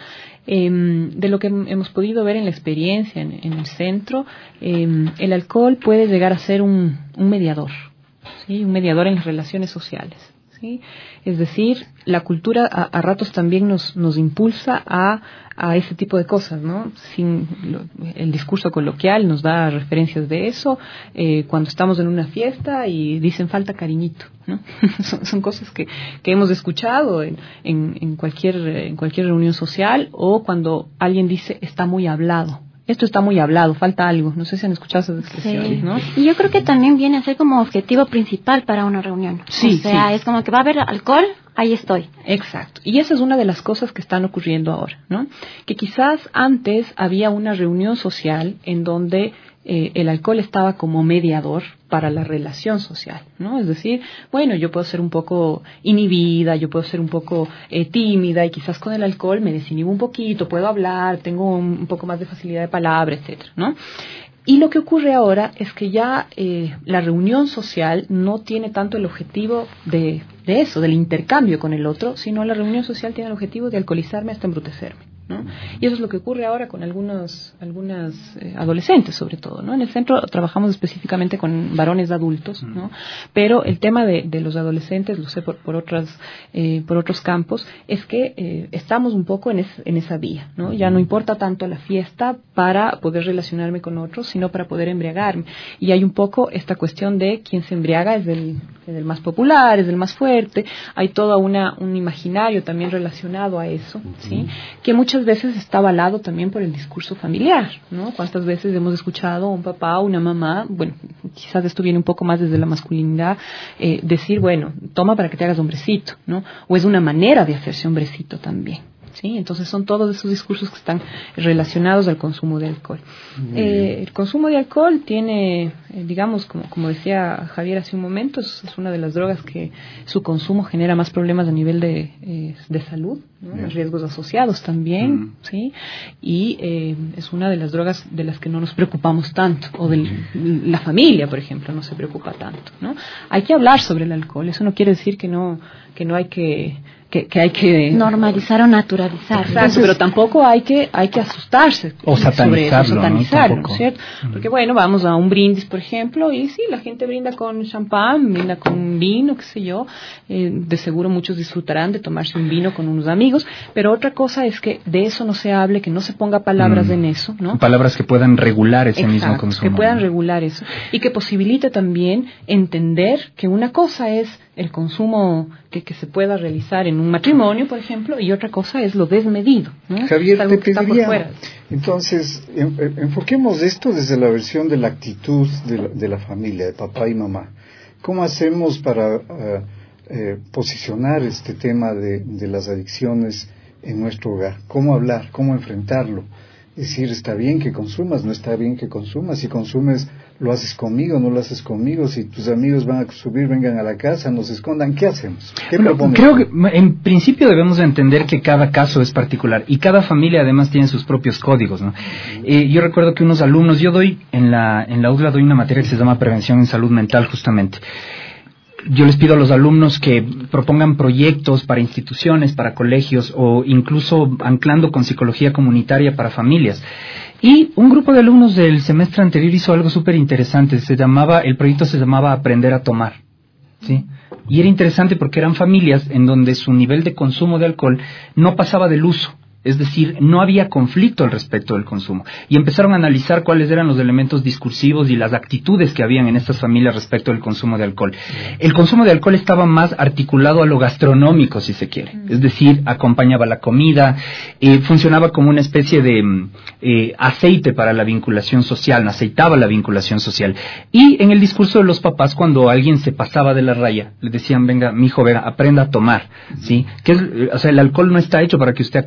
De lo que hemos podido ver en la experiencia en el centro, el alcohol puede llegar a ser un mediador, ¿sí? Un mediador en las relaciones sociales, ¿sí? Es decir, la cultura a ratos también nos impulsa a ese tipo de cosas, ¿no? El discurso coloquial nos da referencias de eso, cuando estamos en una fiesta y dicen falta cariñito, ¿no? son cosas que hemos escuchado en cualquier reunión social, o cuando alguien dice está muy hablado. Esto está muy hablado, falta algo. No sé si han escuchado esas expresiones, ¿no? Y yo creo que también viene a ser como objetivo principal para una reunión. Sí, o sea, es como que va a haber alcohol, ahí estoy. Exacto. Y esa es una de las cosas que están ocurriendo ahora, ¿no? Que quizás antes había una reunión social en donde el alcohol estaba como mediador para la relación social, ¿no? Es decir, bueno, yo puedo ser un poco inhibida, yo puedo ser un poco tímida, y quizás con el alcohol me desinhibo un poquito, puedo hablar, tengo un poco más de facilidad de palabra, etcétera, ¿no? Y lo que ocurre ahora es que ya la reunión social no tiene tanto el objetivo de eso, del intercambio con el otro, sino la reunión social tiene el objetivo de alcoholizarme hasta embrutecerme, ¿no? Y eso es lo que ocurre ahora con algunas adolescentes, sobre todo, ¿no? En el centro trabajamos específicamente con varones adultos, ¿no? Pero el tema de los adolescentes, lo sé por otros campos, es que estamos un poco en esa vía, ¿no? Ya no importa tanto la fiesta para poder relacionarme con otros, sino para poder embriagarme. Y hay un poco esta cuestión de quién se embriaga es del más popular, es del más fuerte. Hay todo un imaginario también relacionado a eso, ¿sí? Que muchas veces está avalado también por el discurso familiar, ¿no? ¿Cuántas veces hemos escuchado a un papá o una mamá, bueno, quizás esto viene un poco más desde la masculinidad, decir, bueno, toma para que te hagas hombrecito, ¿no? O es una manera de hacerse hombrecito también, ¿sí? Entonces son todos esos discursos que están relacionados al consumo de alcohol. El consumo de alcohol tiene, digamos, como decía Javier hace un momento, es una de las drogas que su consumo genera más problemas a nivel de salud, ¿no? Los riesgos asociados también, ¿sí? Y es una de las drogas de las que no nos preocupamos tanto, o de la familia, por ejemplo, no se preocupa tanto, ¿no? Hay que hablar sobre el alcohol, eso no quiere decir que no hay que hay que normalizar o naturalizar. Exacto, entonces, pero tampoco hay que asustarse o satanizarlo, ¿no? Cierto? Porque bueno, vamos a un brindis, por ejemplo, y sí, la gente brinda con champán, brinda con vino, qué sé yo, de seguro muchos disfrutarán de tomarse un vino con unos amigos, pero otra cosa es que de eso no se hable, que no se ponga palabras en eso, ¿no? Palabras que puedan regular ese mismo consumo. Que puedan regular eso, y que posibilite también entender que una cosa es el consumo que se pueda realizar en un matrimonio, por ejemplo, y otra cosa es lo desmedido, ¿no? Javier, te pediría, entonces, enfoquemos esto desde la versión de la actitud de la familia, de papá y mamá. ¿Cómo hacemos para posicionar este tema de las adicciones en nuestro hogar? ¿Cómo hablar? ¿Cómo enfrentarlo? Es decir, está bien que consumas, no está bien que consumas. Si consumes, lo haces conmigo, no lo haces conmigo. Si tus amigos van a subir, vengan a la casa, nos escondan, ¿qué hacemos? Creo que en principio debemos de entender que cada caso es particular y cada familia además tiene sus propios códigos, ¿no? Yo recuerdo que unos alumnos, yo doy en la UDLA doy una materia que se llama Prevención en Salud Mental, justamente. Yo les pido a los alumnos que propongan proyectos para instituciones, para colegios, o incluso anclando con psicología comunitaria para familias. Y un grupo de alumnos del semestre anterior hizo algo súper interesante. El proyecto se llamaba Aprender a Tomar, ¿sí? Y era interesante porque eran familias en donde su nivel de consumo de alcohol no pasaba del uso. Es decir, no había conflicto al respecto del consumo. Y empezaron a analizar cuáles eran los elementos discursivos y las actitudes que habían en estas familias respecto del consumo de alcohol. El consumo de alcohol estaba más articulado a lo gastronómico, si se quiere. Es decir, acompañaba la comida, funcionaba como una especie de aceite para la vinculación social, aceitaba la vinculación social. Y en el discurso de los papás, cuando alguien se pasaba de la raya, le decían, venga, mijo, venga, aprenda a tomar, ¿sí? O sea, el alcohol no está hecho para que usted acabe chopeando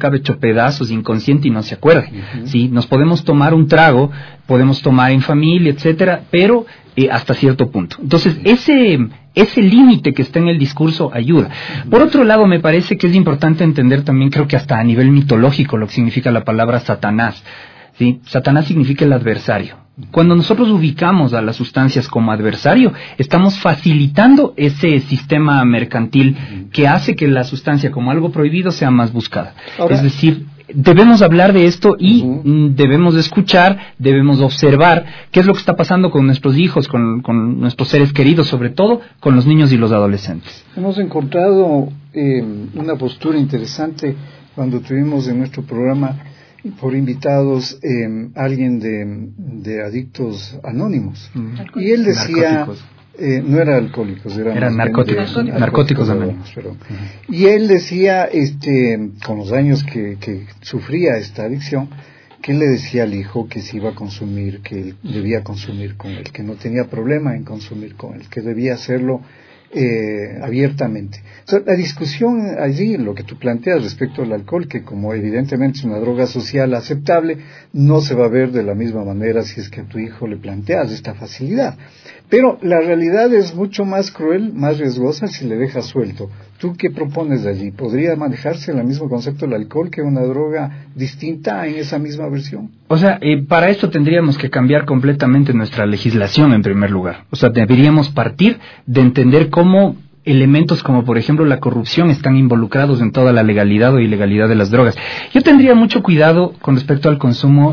pedazos inconsciente y no se acuerde. ¿Sí? Nos podemos tomar un trago, podemos tomar en familia, etcétera, pero hasta cierto punto. Entonces, ese límite que está en el discurso ayuda. Por otro lado, me parece que es importante entender también, creo que hasta a nivel mitológico, lo que significa la palabra Satanás. ¿Sí? Satanás significa el adversario. Cuando nosotros ubicamos a las sustancias como adversario, estamos facilitando ese sistema mercantil que hace que la sustancia como algo prohibido sea más buscada. Ahora, es decir, debemos hablar de esto y debemos escuchar, debemos observar qué es lo que está pasando con nuestros hijos, con nuestros seres queridos, sobre todo con los niños y los adolescentes. Hemos encontrado una postura interesante cuando tuvimos en nuestro programa por invitados alguien de Adictos Anónimos. Y él decía, no era alcohólicos, eran narcóticos anónimos. Y él decía, con los años que sufría esta adicción, que él le decía al hijo que se iba a consumir, que él debía consumir con él, que no tenía problema en consumir con él, que debía hacerlo abiertamente. O sea, la discusión allí, lo que tú planteas respecto al alcohol, que como evidentemente es una droga social aceptable, no se va a ver de la misma manera si es que a tu hijo le planteas esta facilidad. Pero la realidad es mucho más cruel, más riesgosa si le dejas suelto. ¿Tú qué propones de allí? ¿Podría manejarse el mismo concepto del alcohol que una droga distinta en esa misma versión? O sea, para esto tendríamos que cambiar completamente nuestra legislación en primer lugar. O sea, deberíamos partir de entender cómo elementos como, por ejemplo, la corrupción están involucrados en toda la legalidad o ilegalidad de las drogas. Yo tendría mucho cuidado con respecto al consumo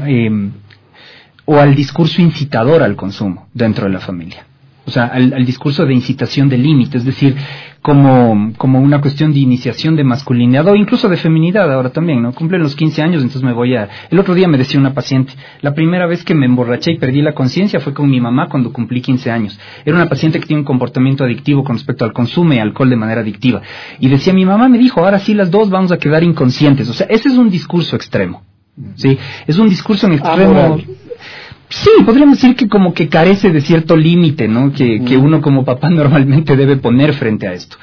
o al discurso incitador al consumo dentro de la familia. O sea, al discurso de incitación de límite, es decir, como una cuestión de iniciación de masculinidad o incluso de feminidad ahora también, ¿no? Cumplen los 15 años, entonces El otro día me decía una paciente, la primera vez que me emborraché y perdí la conciencia fue con mi mamá cuando cumplí 15 años. Era una paciente que tiene un comportamiento adictivo con respecto al consumo y alcohol de manera adictiva. Y decía, mi mamá me dijo, ahora sí las dos vamos a quedar inconscientes. O sea, ese es un discurso extremo, ¿sí? Es un discurso en extremo... Sí, podríamos decir que como que carece de cierto límite, ¿no? Que uno como papá normalmente debe poner frente a esto.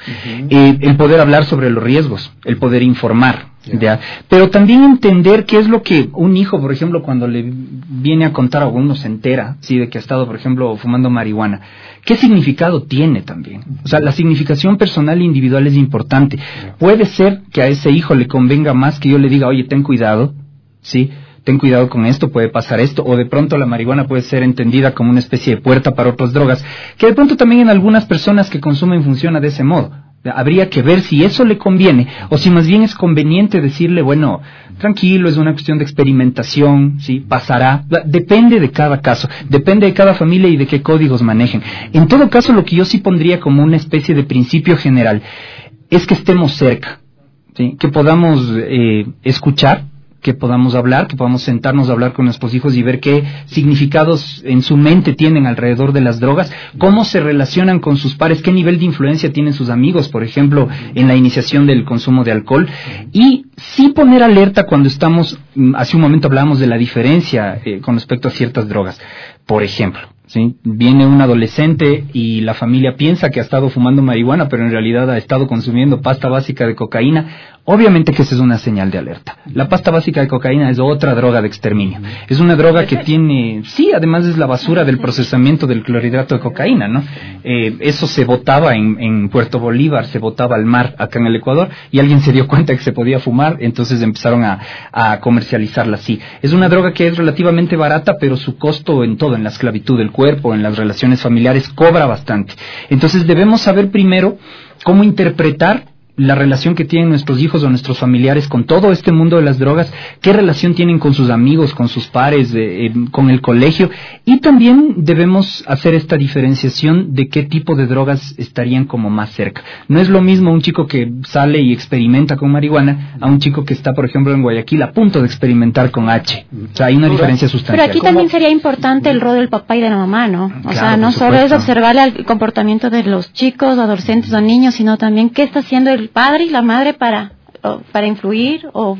El poder hablar sobre los riesgos, el poder informar, ¿ya? Pero también entender qué es lo que un hijo, por ejemplo, cuando le viene a contar a uno se entera, ¿sí? De que ha estado, por ejemplo, fumando marihuana. ¿Qué significado tiene también? O sea, la significación personal e individual es importante. Puede ser que a ese hijo le convenga más que yo le diga, oye, ten cuidado, ¿sí? Ten cuidado con esto, puede pasar esto, o de pronto la marihuana puede ser entendida como una especie de puerta para otras drogas, que de pronto también en algunas personas que consumen funciona de ese modo. Habría que ver si eso le conviene, o si más bien es conveniente decirle, bueno, tranquilo, es una cuestión de experimentación, ¿sí? Pasará. Depende de cada caso, depende de cada familia y de qué códigos manejen. En todo caso, lo que yo sí pondría como una especie de principio general es que estemos cerca, ¿sí? Que podamos escuchar, que podamos hablar, que podamos sentarnos a hablar con nuestros hijos y ver qué significados en su mente tienen alrededor de las drogas, cómo se relacionan con sus pares, qué nivel de influencia tienen sus amigos, por ejemplo, en la iniciación del consumo de alcohol, y sí poner alerta cuando estamos, hace un momento hablábamos de la diferencia con respecto a ciertas drogas, por ejemplo. ¿Sí? Viene un adolescente y la familia piensa que ha estado fumando marihuana, pero en realidad ha estado consumiendo pasta básica de cocaína. Obviamente que esa es una señal de alerta. La pasta básica de cocaína es otra droga de exterminio. Es una droga que tiene, sí, además es la basura del procesamiento del clorhidrato de cocaína, ¿no? Eso se botaba en Puerto Bolívar, se botaba al mar acá en el Ecuador, y alguien se dio cuenta que se podía fumar, entonces empezaron a comercializarla así. Es una droga que es relativamente barata, pero su costo en todo, en la esclavitud del cuerpo, en las relaciones familiares, cobra bastante. Entonces debemos saber primero cómo interpretar la relación que tienen nuestros hijos o nuestros familiares con todo este mundo de las drogas, qué relación tienen con sus amigos, con sus pares, con el colegio, y también debemos hacer esta diferenciación de qué tipo de drogas estarían como más cerca. No es lo mismo un chico que sale y experimenta con marihuana a un chico que está, por ejemplo, en Guayaquil a punto de experimentar con H. O sea, hay una diferencia sustancial. Pero aquí también sería importante el rol del papá y de la mamá, ¿no? O claro, sea, no solo es observar el comportamiento de los chicos, adolescentes o niños, sino también qué está haciendo el padre y la madre para influir o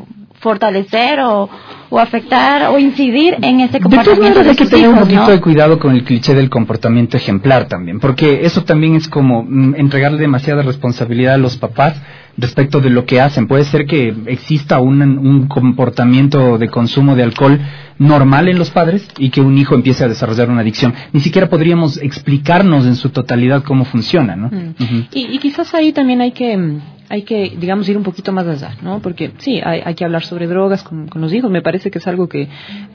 fortalecer o afectar o incidir en ese comportamiento de hay que tener hijos, un poquito ¿no? de cuidado con el cliché del comportamiento ejemplar también, porque eso también es como entregarle demasiada responsabilidad a los papás respecto de lo que hacen. Puede ser que exista un comportamiento de consumo de alcohol normal en los padres y que un hijo empiece a desarrollar una adicción. Ni siquiera podríamos explicarnos en su totalidad cómo funciona, ¿no? Y quizás ahí también hay que, digamos, ir un poquito más allá, ¿no? Porque sí, hay que hablar sobre drogas con los hijos. Me parece que es algo que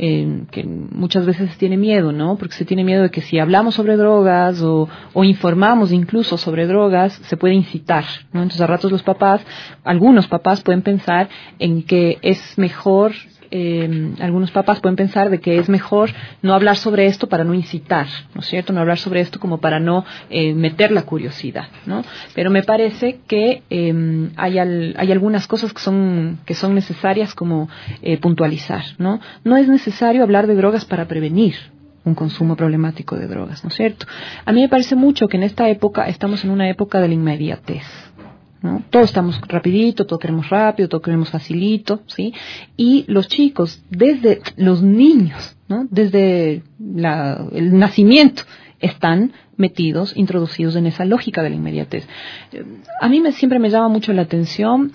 muchas veces se tiene miedo, ¿no? Porque se tiene miedo de que si hablamos sobre drogas o informamos incluso sobre drogas, se puede incitar, ¿no? Entonces, a ratos algunos papás pueden pensar en que es mejor. Algunos papás pueden pensar de que es mejor no hablar sobre esto para no incitar, ¿no es cierto? No hablar sobre esto como para no meter la curiosidad, ¿no? Pero me parece que hay algunas cosas que son necesarias como puntualizar, ¿no? No es necesario hablar de drogas para prevenir un consumo problemático de drogas, ¿no es cierto? A mí me parece mucho que en esta época estamos en una época de la inmediatez, ¿no? Todos estamos rapidito, todo queremos rápido, todo queremos facilito, ¿sí? Y los chicos, desde los niños, ¿no? Desde el nacimiento, están introducidos en esa lógica de la inmediatez. A mí siempre me llama mucho la atención,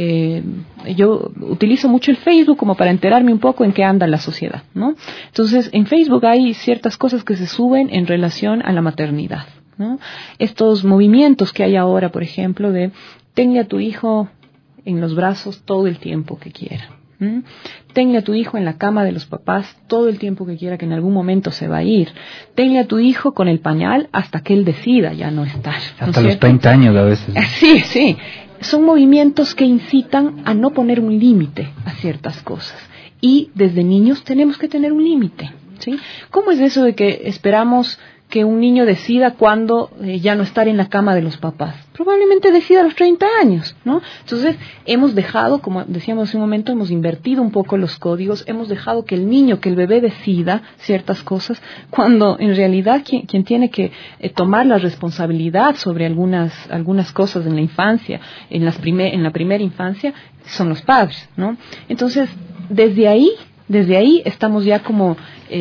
yo utilizo mucho el Facebook como para enterarme un poco en qué anda la sociedad, ¿no? Entonces, en Facebook hay ciertas cosas que se suben en relación a la maternidad, ¿no? Estos movimientos que hay ahora, por ejemplo, de tenle a tu hijo en los brazos todo el tiempo que quiera. Tenle a tu hijo en la cama de los papás todo el tiempo que quiera, que en algún momento se va a ir. Tenle a tu hijo con el pañal hasta que él decida ya no estar. Hasta los 30 años a veces. Sí, sí. Son movimientos que incitan a no poner un límite a ciertas cosas. Y desde niños tenemos que tener un límite, ¿sí? ¿Cómo es eso de que esperamos que un niño decida cuándo ya no estar en la cama de los papás? Probablemente decida a los 30 años, ¿no? Entonces, hemos dejado, como decíamos hace un momento, hemos invertido un poco los códigos, hemos dejado que el niño, que el bebé decida ciertas cosas, cuando en realidad quien tiene que tomar la responsabilidad sobre algunas cosas en la infancia, en la primera infancia, son los padres, ¿no? Entonces, desde ahí estamos ya como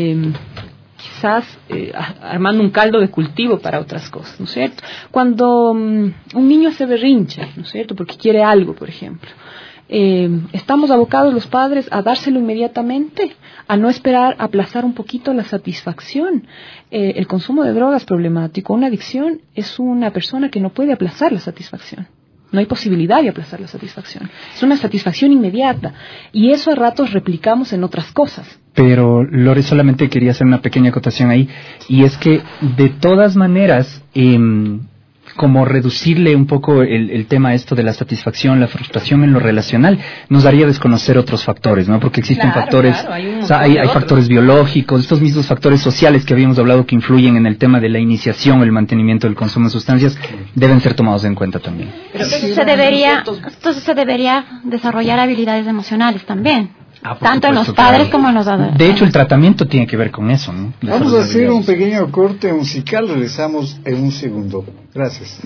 quizás armando un caldo de cultivo para otras cosas, ¿no es cierto? Cuando un niño hace berrinche, ¿no es cierto?, porque quiere algo, por ejemplo, estamos abocados los padres a dárselo inmediatamente, a no esperar, a aplazar un poquito la satisfacción. El consumo de drogas problemático, una adicción, es una persona que no puede aplazar la satisfacción. No hay posibilidad de aplazar la satisfacción. Es una satisfacción inmediata. Y eso a ratos replicamos en otras cosas. Pero, Lore, solamente quería hacer una pequeña acotación ahí. Y es que, de todas maneras, como reducirle un poco el tema esto de la satisfacción, la frustración en lo relacional, nos daría desconocer otros factores, ¿no? Porque existen factores, hay factores biológicos, estos mismos factores sociales que habíamos hablado que influyen en el tema de la iniciación o el mantenimiento del consumo de sustancias, deben ser tomados en cuenta también. Pero entonces se debería desarrollar habilidades emocionales también. Tanto en los padres como en los adultos. De hecho, el tratamiento tiene que ver con eso, ¿no? Vamos a hacer un pequeño corte musical, regresamos en un segundo. Gracias.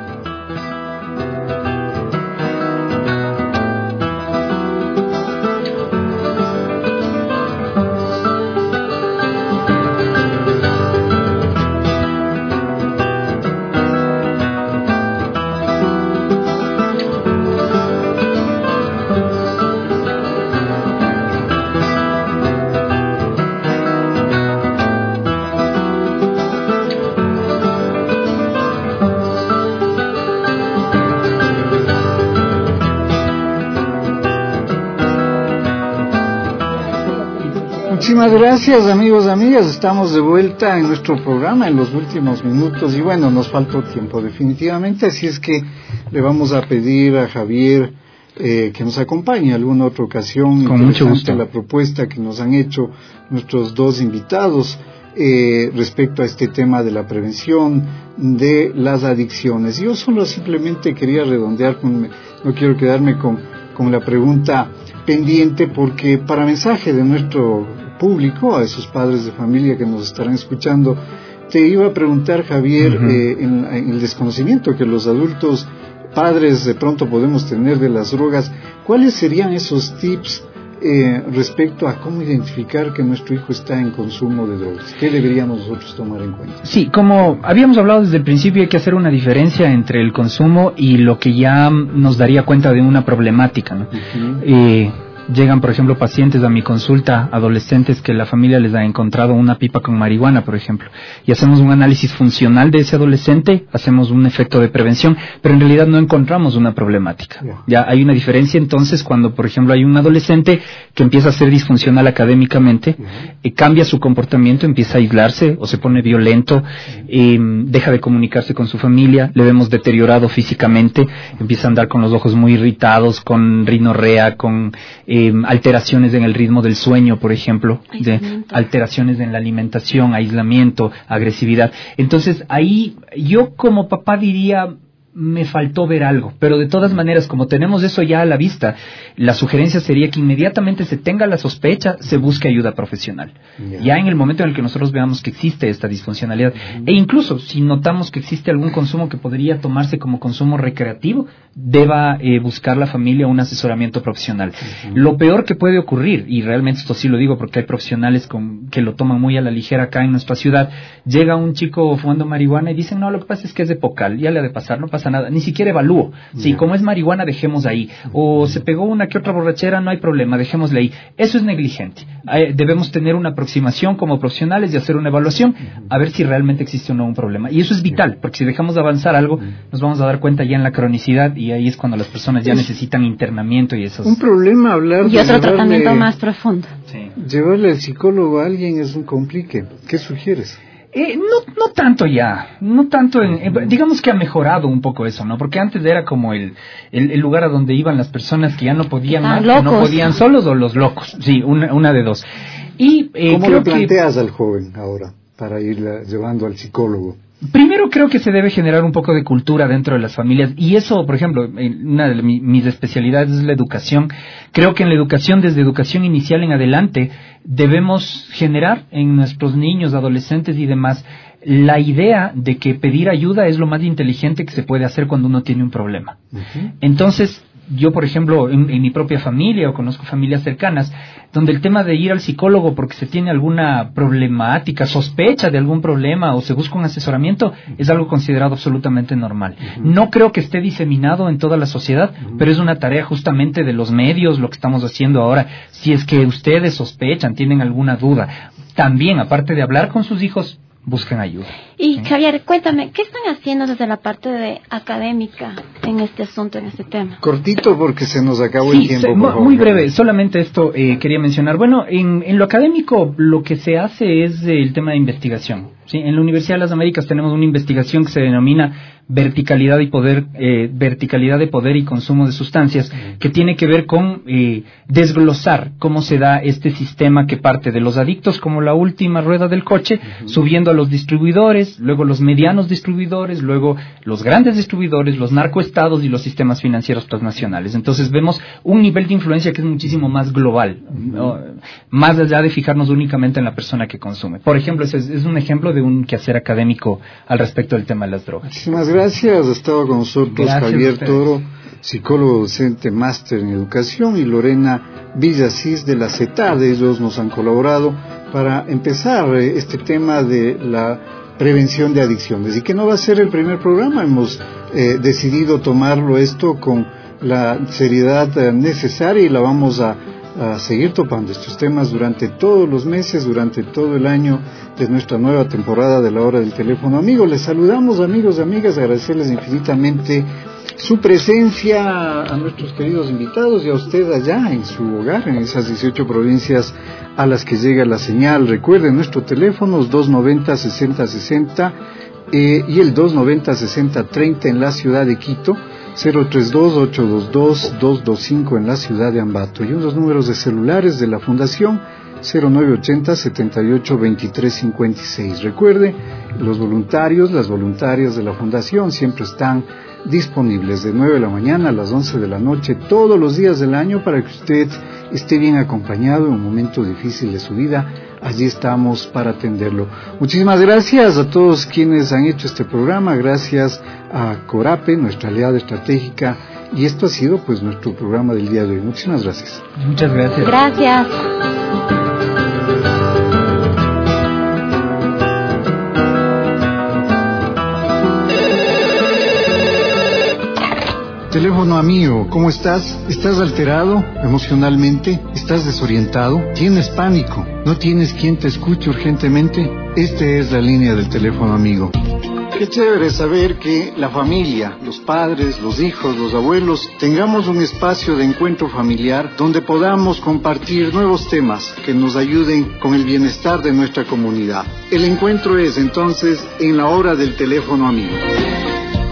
Muchísimas gracias, amigos, amigas. Estamos de vuelta en nuestro programa en los últimos minutos y bueno, nos faltó tiempo definitivamente, así es que le vamos a pedir a Javier que nos acompañe alguna otra ocasión. Con mucho gusto. La propuesta que nos han hecho nuestros dos invitados respecto a este tema de la prevención de las adicciones. Yo solo simplemente quería redondear, no quiero quedarme con la pregunta pendiente, porque para mensaje de nuestro público, a esos padres de familia que nos estarán escuchando, te iba a preguntar, Javier, en el desconocimiento que los adultos padres de pronto podemos tener de las drogas, ¿cuáles serían esos tips respecto a cómo identificar que nuestro hijo está en consumo de drogas? ¿Qué deberíamos nosotros tomar en cuenta? Sí, como habíamos hablado desde el principio, hay que hacer una diferencia entre el consumo y lo que ya nos daría cuenta de una problemática, ¿no? Llegan, por ejemplo, pacientes a mi consulta, adolescentes que la familia les ha encontrado una pipa con marihuana, por ejemplo, y hacemos un análisis funcional de ese adolescente, hacemos un efecto de prevención, pero en realidad no encontramos una problemática. Ya hay una diferencia entonces cuando, por ejemplo, hay un adolescente que empieza a ser disfuncional académicamente, cambia su comportamiento, empieza a aislarse o se pone violento, deja de comunicarse con su familia, le vemos deteriorado físicamente, empieza a andar con los ojos muy irritados, con rinorrea, con alteraciones en el ritmo del sueño, por ejemplo, alteraciones en la alimentación, aislamiento, agresividad. Entonces ahí yo como papá diría, me faltó ver algo, pero de todas maneras, como tenemos eso ya a la vista, la sugerencia sería que inmediatamente se tenga la sospecha, se busque ayuda profesional. Ya en el momento en el que nosotros veamos que existe esta disfuncionalidad, e incluso si notamos que existe algún consumo que podría tomarse como consumo recreativo, deba buscar la familia un asesoramiento profesional. Lo peor que puede ocurrir, y realmente esto sí lo digo porque hay profesionales que lo toman muy a la ligera acá en nuestra ciudad, llega un chico fumando marihuana y dicen, no, lo que pasa es que es de Pocal, ya le ha de pasar, no pasa nada, ni siquiera evalúo. Sí, como es marihuana, dejemos ahí. O se pegó una que otra borrachera, no hay problema, dejémosle ahí. Eso es negligente. Debemos tener una aproximación como profesionales y hacer una evaluación a ver si realmente existe o no un problema. Y eso es vital, porque si dejamos de avanzar algo, nos vamos a dar cuenta ya en la cronicidad y ahí es cuando las personas ya necesitan internamiento y esos... Un problema hablar y otro tratamiento más profundo. Sí. Llevarle al psicólogo a alguien es un complique. ¿Qué sugieres? No tanto ya, no tanto, digamos que ha mejorado un poco eso, ¿no? Porque antes era como el lugar a donde iban las personas que ya no podían más, que no podían solos, o los locos, sí, una de dos. Y ¿cómo lo planteas al joven ahora para ir llevando al psicólogo? Primero creo que se debe generar un poco de cultura dentro de las familias y eso, por ejemplo, una de mis especialidades es la educación. Creo que en la educación, desde educación inicial en adelante, debemos generar en nuestros niños, adolescentes y demás la idea de que pedir ayuda es lo más inteligente que se puede hacer cuando uno tiene un problema. Entonces, yo, por ejemplo, en mi propia familia o conozco familias cercanas, donde el tema de ir al psicólogo porque se tiene alguna problemática, sospecha de algún problema o se busca un asesoramiento, es algo considerado absolutamente normal. No creo que esté diseminado en toda la sociedad, pero es una tarea justamente de los medios, lo que estamos haciendo ahora. Si es que ustedes sospechan, tienen alguna duda, también, aparte de hablar con sus hijos, busquen ayuda. Y Javier, cuéntame, ¿qué están haciendo desde la parte académica en este asunto, en este tema? Cortito porque se nos acabó el tiempo. Muy breve, solamente esto quería mencionar. Bueno, en lo académico lo que se hace es el tema de investigación. ¿Sí? En la Universidad de las Américas tenemos una investigación que se denomina verticalidad de poder y consumo de sustancias, que tiene que ver con desglosar cómo se da este sistema que parte de los adictos como la última rueda del coche, subiendo a los distribuidores, luego los medianos distribuidores, luego los grandes distribuidores, los narcoestados y los sistemas financieros transnacionales. Entonces vemos un nivel de influencia que es muchísimo más global, ¿no? Más allá de fijarnos únicamente en la persona que consume. Por ejemplo, ese es un ejemplo de un quehacer académico al respecto del tema de las drogas. Muchísimas gracias. Ha estado con nosotros Javier Toro, psicólogo docente, máster en educación, y Lorena Villasís de la CETAD. Ellos nos han colaborado para empezar este tema de la prevención de adicciones, y que no va a ser el primer programa. Hemos decidido tomarlo esto con la seriedad necesaria y la vamos a seguir topando estos temas durante todos los meses, durante todo el año de nuestra nueva temporada de La Hora del Teléfono Amigo. Les saludamos, amigos y amigas, agradecerles infinitamente su presencia, a nuestros queridos invitados y a usted allá en su hogar, en esas 18 provincias a las que llega la señal. Recuerden nuestros teléfonos 290-6060 y el 290-6030 en la ciudad de Quito, 032-822-225 en la ciudad de Ambato, y unos números de celulares de la Fundación 0980-78-2356. Recuerde, los voluntarios, las voluntarias de la Fundación siempre están disponibles de 9 de la mañana a las 11 de la noche, todos los días del año, para que usted esté bien acompañado en un momento difícil de su vida. Allí estamos para atenderlo. Muchísimas gracias a todos quienes han hecho este programa. Gracias a Corape, nuestra aliada estratégica Y esto ha sido pues nuestro programa del día de hoy. Muchísimas gracias. Muchas gracias. Gracias. Teléfono amigo, ¿cómo estás? ¿Estás alterado emocionalmente? ¿Estás desorientado? ¿Tienes pánico? ¿No tienes quien te escuche urgentemente? Esta es la línea del teléfono amigo. Qué chévere saber que la familia, los padres, los hijos, los abuelos, tengamos un espacio de encuentro familiar donde podamos compartir nuevos temas que nos ayuden con el bienestar de nuestra comunidad. El encuentro es entonces en la hora del teléfono amigo.